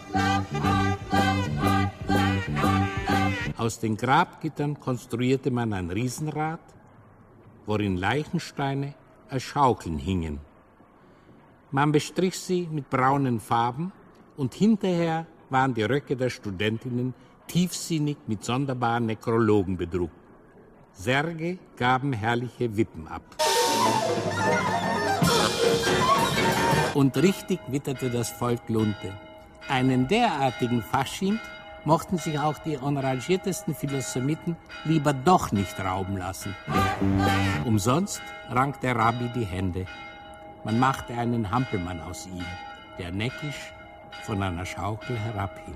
Aus den Grabgittern konstruierte man ein Riesenrad, worin Leichensteine als Schaukeln hingen. Man bestrich sie mit braunen Farben und hinterher waren die Röcke der Studentinnen tiefsinnig mit sonderbaren Nekrologen bedruckt. Särge gaben herrliche Wippen ab. Und richtig witterte das Volk Lunte. Einen derartigen Fasching mochten sich auch die enragiertesten Philosemiten lieber doch nicht rauben lassen. Umsonst rang der Rabbi die Hände. Man machte einen Hampelmann aus ihm, der neckisch von einer Schaukel herabhing.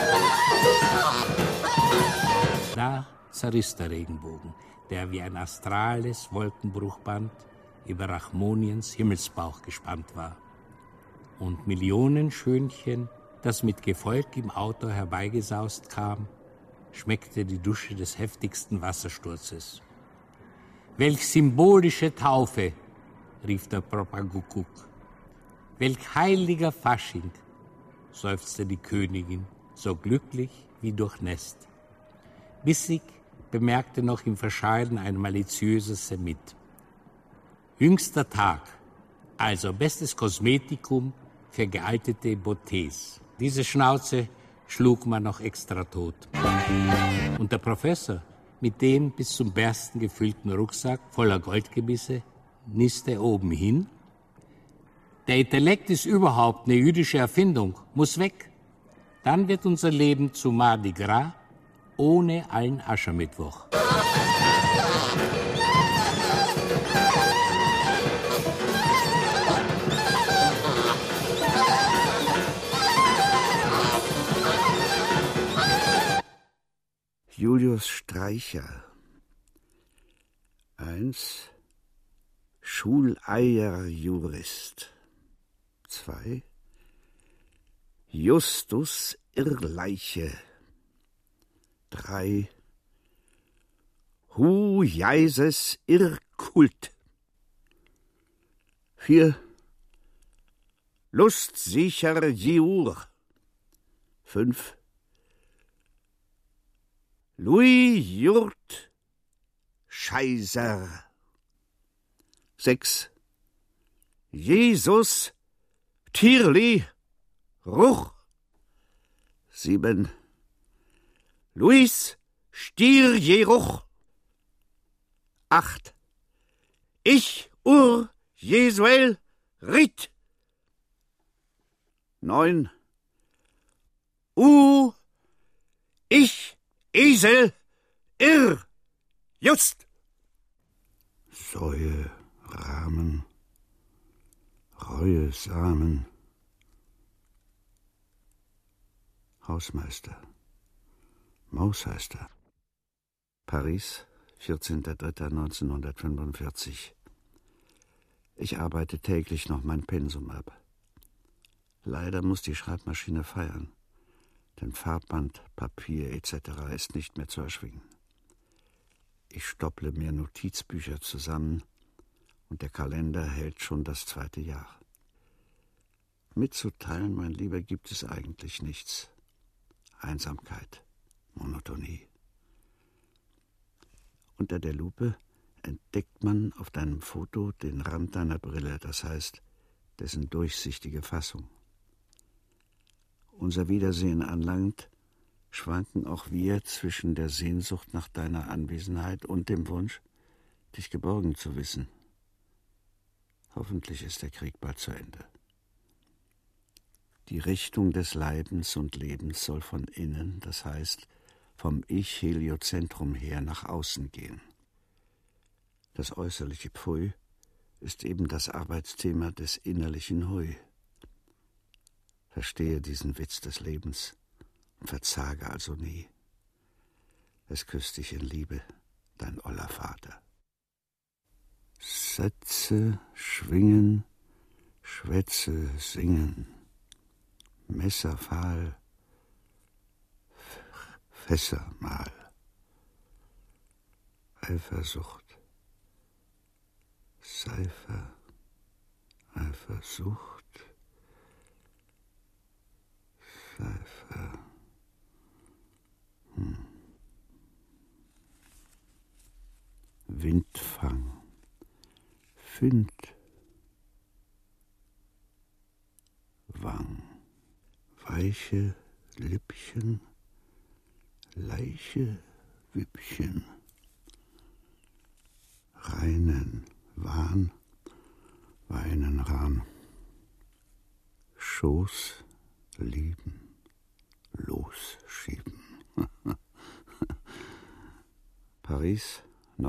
Da zerriss der Regenbogen, der wie ein astrales Wolkenbruchband über Rachmoniens Himmelsbauch gespannt war. Und Millionenschönchen, das mit Gefolg im Auto herbeigesaust kam, schmeckte die Dusche des heftigsten Wassersturzes. Welch symbolische Taufe, rief der Propagukuk. Welch heiliger Fasching, seufzte die Königin, so glücklich wie durchnässt. Bissig bemerkte noch im Verscheuern ein maliziöser Semit. Jüngster Tag, also bestes Kosmetikum für gealtete Beautés. Diese Schnauze schlug man noch extra tot. Und der Professor, mit dem bis zum Bersten gefüllten Rucksack voller Goldgebisse, nisste oben hin. Der Intellekt ist überhaupt eine jüdische Erfindung, muss weg. Dann wird unser Leben zu Mardi Gras ohne allen Aschermittwoch. Julius Streicher. 1. Schuleierjurist. 2. Justus Irrleiche. 3. Hu Jeises Irrkult. 4. Lustsicher Jiur. 5. Louis Jurt Scheiser. 6. Jesus Tierli Ruch. 7. Luis Stierjeruch. 8. Ich Ur Jesuel Ritt. 9. Ich Esel Irr Just. Säue Rahmen, Reue Samen. Hausmeister, Mausheister. Paris, 14.03.1945. Ich arbeite täglich noch mein Pensum ab. Leider muss die Schreibmaschine feiern, denn Farbband, Papier etc. ist nicht mehr zu erschwingen. Ich stopple mir Notizbücher zusammen und der Kalender hält schon das 2. Jahr. Mitzuteilen, mein Lieber, gibt es eigentlich nichts. Einsamkeit, Monotonie. Unter der Lupe entdeckt man auf deinem Foto den Rand deiner Brille, das heißt, dessen durchsichtige Fassung. Unser Wiedersehen anlangt, schwanken auch wir zwischen der Sehnsucht nach deiner Anwesenheit und dem Wunsch, dich geborgen zu wissen. Hoffentlich ist der Krieg bald zu Ende. Die Richtung des Leidens und Lebens soll von innen, das heißt vom Ich-Heliozentrum her nach außen gehen. Das äußerliche Pfui ist eben das Arbeitsthema des innerlichen Hui. Verstehe diesen Witz des Lebens und verzage also nie. Es küsst dich in Liebe, dein oller Vater. Sätze schwingen, Schwätze singen, Messerfahl, Fässermal, Eifersucht, Seifer, Eifersucht, Seifer. Windfang, Find, Wang, weiche Lippchen, Leiche, Wippchen, reinen Wahn, weinen Rahn, Schoß, lieben, losschieben. Paris,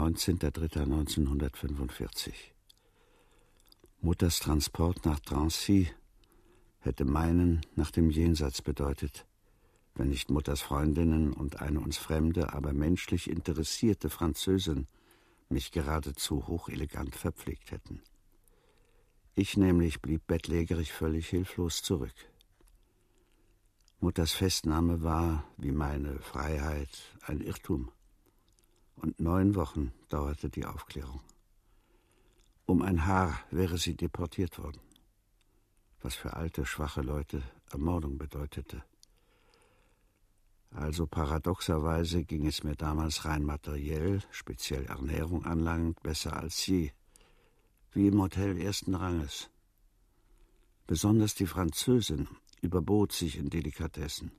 19.03.1945. Mutters Transport nach Drancy hätte meinen nach dem Jenseits bedeutet, wenn nicht Mutters Freundinnen und eine uns fremde, aber menschlich interessierte Französin mich geradezu hochelegant verpflegt hätten. Ich nämlich blieb bettlägerig völlig hilflos zurück. Mutters Festnahme war, wie meine Freiheit, ein Irrtum. Und 9 Wochen dauerte die Aufklärung. Um ein Haar wäre sie deportiert worden, was für alte, schwache Leute Ermordung bedeutete. Also paradoxerweise ging es mir damals rein materiell, speziell Ernährung anlangend, besser als je. Wie im Hotel ersten Ranges. Besonders die Französin überbot sich in Delikatessen.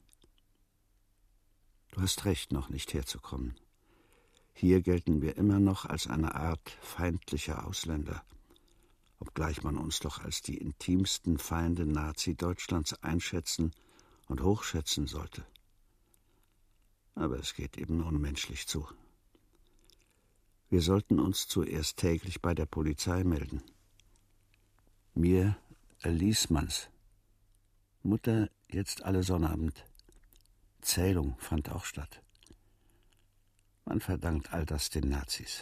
Du hast recht, noch nicht herzukommen. Hier gelten wir immer noch als eine Art feindlicher Ausländer, obgleich man uns doch als die intimsten Feinde Nazi-Deutschlands einschätzen und hochschätzen sollte. Aber es geht eben unmenschlich zu. Wir sollten uns zuerst täglich bei der Polizei melden. Mir erließ man's. Mutter jetzt alle Sonnabend. Zählung fand auch statt. Man verdankt all das den Nazis.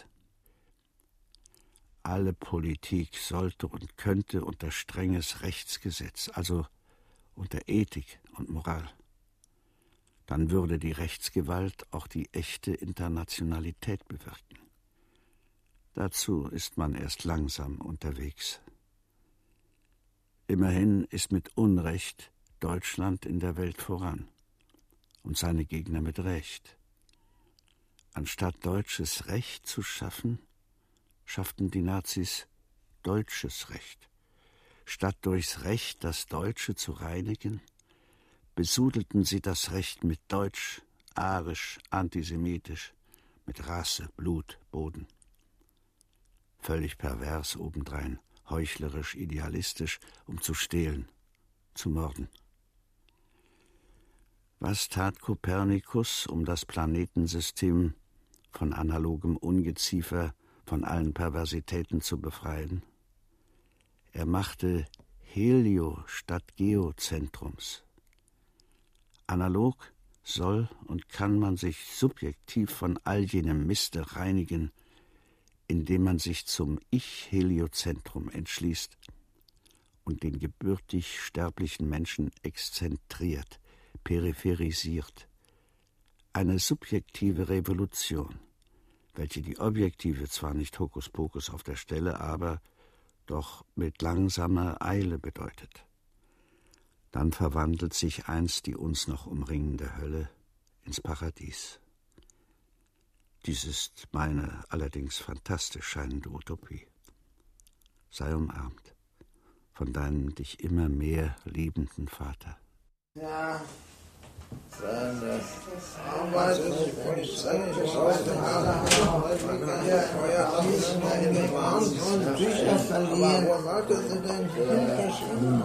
Alle Politik sollte und könnte unter strenges Rechtsgesetz, also unter Ethik und Moral. Dann würde die Rechtsgewalt auch die echte Internationalität bewirken. Dazu ist man erst langsam unterwegs. Immerhin ist mit Unrecht Deutschland in der Welt voran und seine Gegner mit Recht. Anstatt deutsches Recht zu schaffen, schafften die Nazis deutsches Recht. Statt durchs Recht das Deutsche zu reinigen, besudelten sie das Recht mit Deutsch, arisch, antisemitisch, mit Rasse, Blut, Boden. Völlig pervers obendrein, heuchlerisch, idealistisch, um zu stehlen, zu morden. Was tat Kopernikus, um das Planetensystem von analogem Ungeziefer, von allen Perversitäten zu befreien? Er machte Helio statt Geozentrums. Analog soll und kann man sich subjektiv von all jenem Miste reinigen, indem man sich zum Ich-Heliozentrum entschließt und den gebürtig sterblichen Menschen exzentriert, peripherisiert. Eine subjektive Revolution, welche die objektive zwar nicht Hokuspokus auf der Stelle, aber doch mit langsamer Eile bedeutet. Dann verwandelt sich einst die uns noch umringende Hölle ins Paradies. Dies ist meine allerdings fantastisch scheinende Utopie. Sei umarmt von deinem dich immer mehr liebenden Vater. Ja, seine Arbeit in der Polizei ist heute in den Wahnsinn und Bücher verlieren. Aber wo wollte sie denn hin?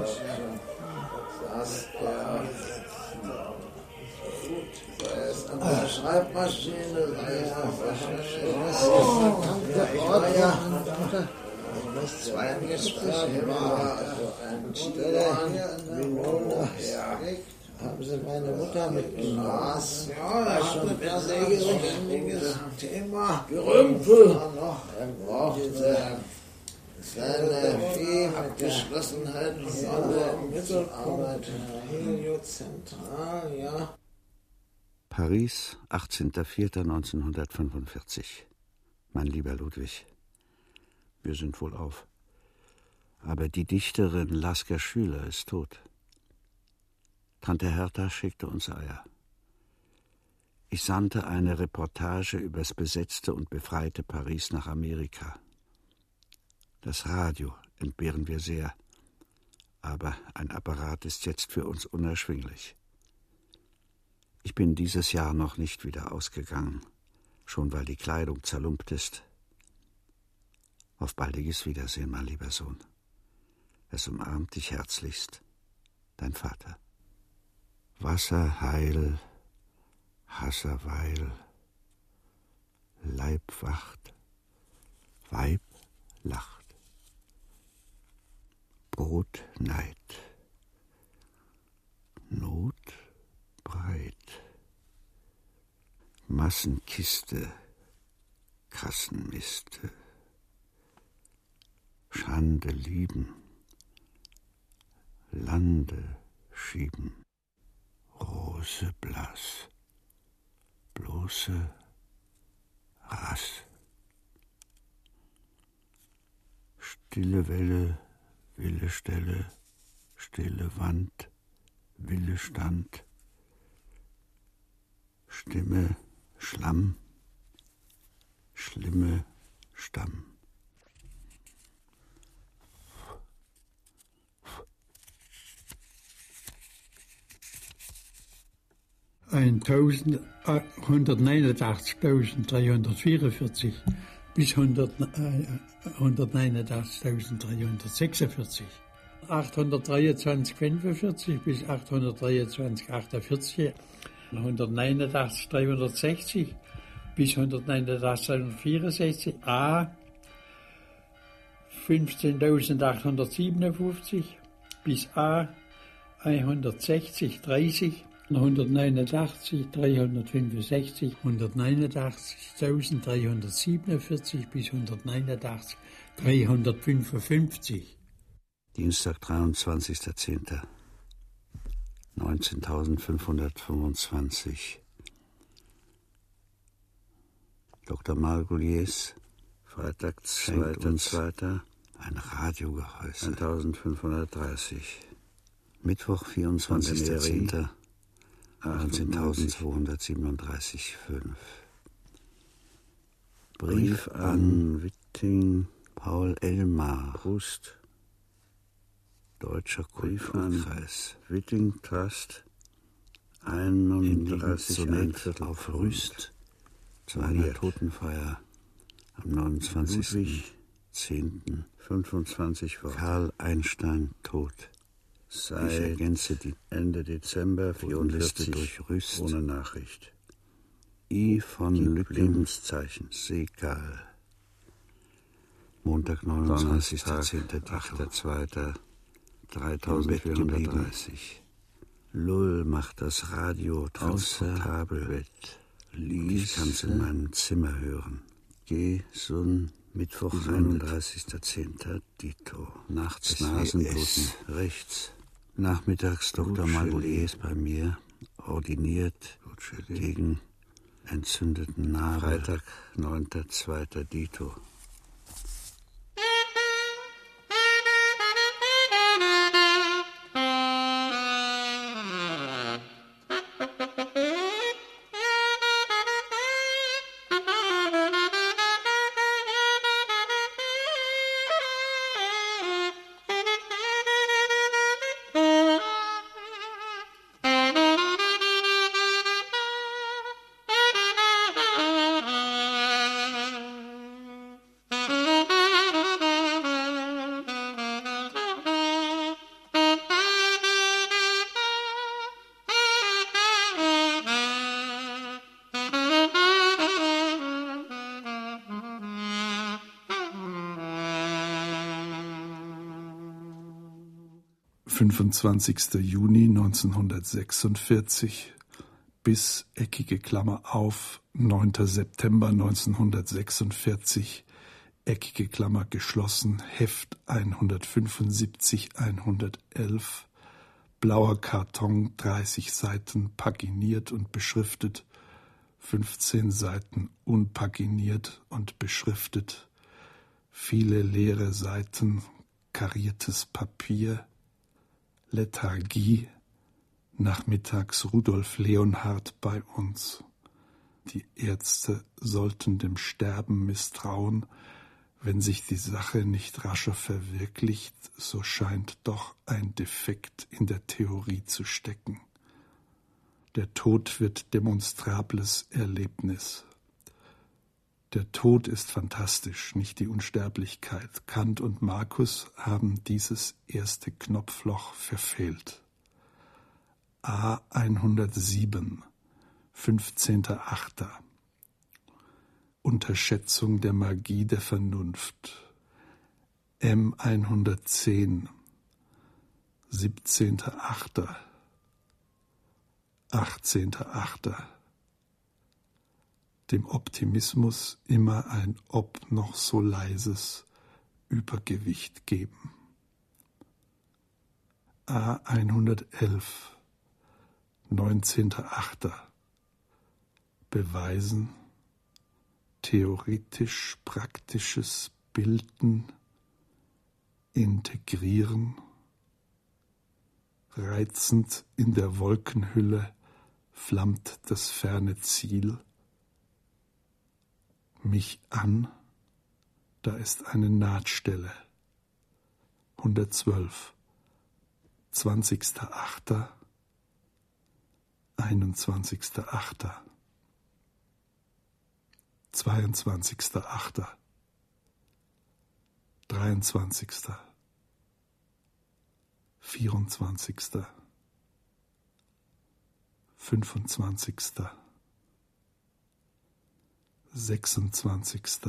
Der ist an der Schreibmaschine, das zweite Gespräch war eine Stelle haben sie meine Mutter mitgenommen. Ja, da ist schon per se richtiges Thema. Gerümpel. Er brauchte seine Vieh mit Geschlossenheit und Sonne im Mittelpunkt. Heliozentral, ja. Paris, 18.04.1945. Mein lieber Ludwig, wir sind wohlauf. Aber die Dichterin Lasker Schüler ist tot. Tante Hertha schickte uns Eier. Ich sandte eine Reportage übers besetzte und befreite Paris nach Amerika. Das Radio entbehren wir sehr, aber ein Apparat ist jetzt für uns unerschwinglich. Ich bin dieses Jahr noch nicht wieder ausgegangen, schon weil die Kleidung zerlumpt ist. Auf baldiges Wiedersehen, mein lieber Sohn. Es umarmt dich herzlichst, dein Vater. Wasser heil, Hasser weil, Leib wacht, Weib lacht. Brot Neid, Not breit, Massenkiste, Kassenmiste, Schande lieben, Lande schieben. Rose blass, bloße Rass. Stille Welle, Wille Stelle, stille Wand, Wille Stand. Stimme, Schlamm, schlimme Stamm. (189.344) bis 189.346, 823,45 bis 823,48, 189.360 bis 189.364, A 15.857 bis A 160,30, 189.365, 189.347 bis 189.355. Dienstag, 23.10. 19.525. Dr. Margulies, Freitag, 2.2. Ein Radiogehäuse. 1.530. Mittwoch, 24.10. 19.237,5. Brief an Witting, Paul Elmar, Brust, Deutscher Kulturkreis, Witting Trust, 31 auf Rüst, zu einer Totenfeier am 29.10.25 war Karl Einstein tot. Ich ergänze die Ende Dezember 44 durch Rüst ohne Nachricht. I von Lüttlingszeichen, Seegal. Montag, 29.10. 8.2. 3430. Lull macht das Radio transportabel. Ich kann's in meinem Zimmer hören. G. Sun, Mittwoch, 31.10. Dito. Nachts Nasenbluten rechts. Nachmittags Dr. Margulies bei mir, ordiniert gegen entzündeten Nabel. Freitag, 9.2. Dito. »25. Juni 1946 bis eckige Klammer auf 9. September 1946 eckige Klammer geschlossen, Heft 175/111, blauer Karton, 30 Seiten, paginiert und beschriftet, 15 Seiten unpaginiert und beschriftet, viele leere Seiten, kariertes Papier, Lethargie, nachmittags Rudolf Leonhard bei uns. Die Ärzte sollten dem Sterben misstrauen. Wenn sich die Sache nicht rascher verwirklicht, so scheint doch ein Defekt in der Theorie zu stecken. Der Tod wird demonstrables Erlebnis. Der Tod ist fantastisch, nicht die Unsterblichkeit. Kant und Marcus haben dieses erste Knopfloch verfehlt. A 107, 15.8. Unterschätzung der Magie der Vernunft. M 110, 17.8. 18.8. Dem Optimismus immer ein ob noch so leises Übergewicht geben. A 111, 19.8. Beweisen, theoretisch praktisches Bilden, integrieren, reizend in der Wolkenhülle flammt das ferne Ziel. Mich an, da ist eine Nahtstelle. 112. 20.8. 21.8. 22.8. 23. 24. 25. 26.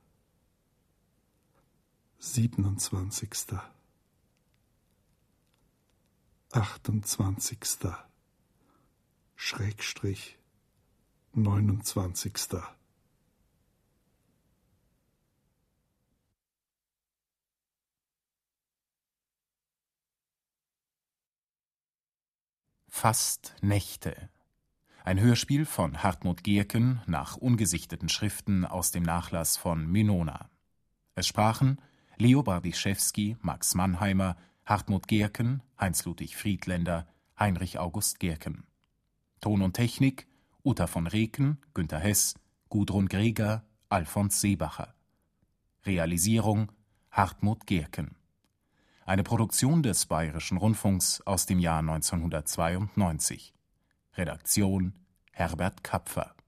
27. 28. Schrägstrich 29. Fast Nächte. Ein Hörspiel von Hartmut Gehrken nach ungesichteten Schriften aus dem Nachlass von Mynona. Es sprachen Leo Bardischewski, Max Mannheimer, Hartmut Gehrken, Heinz-Ludwig Friedländer, Heinrich August Gehrken. Ton und Technik Uta von Reken, Günter Hess, Gudrun Greger, Alfons Seebacher. Realisierung Hartmut Gehrken. Eine Produktion des Bayerischen Rundfunks aus dem Jahr 1992. Redaktion Herbert Kapfer.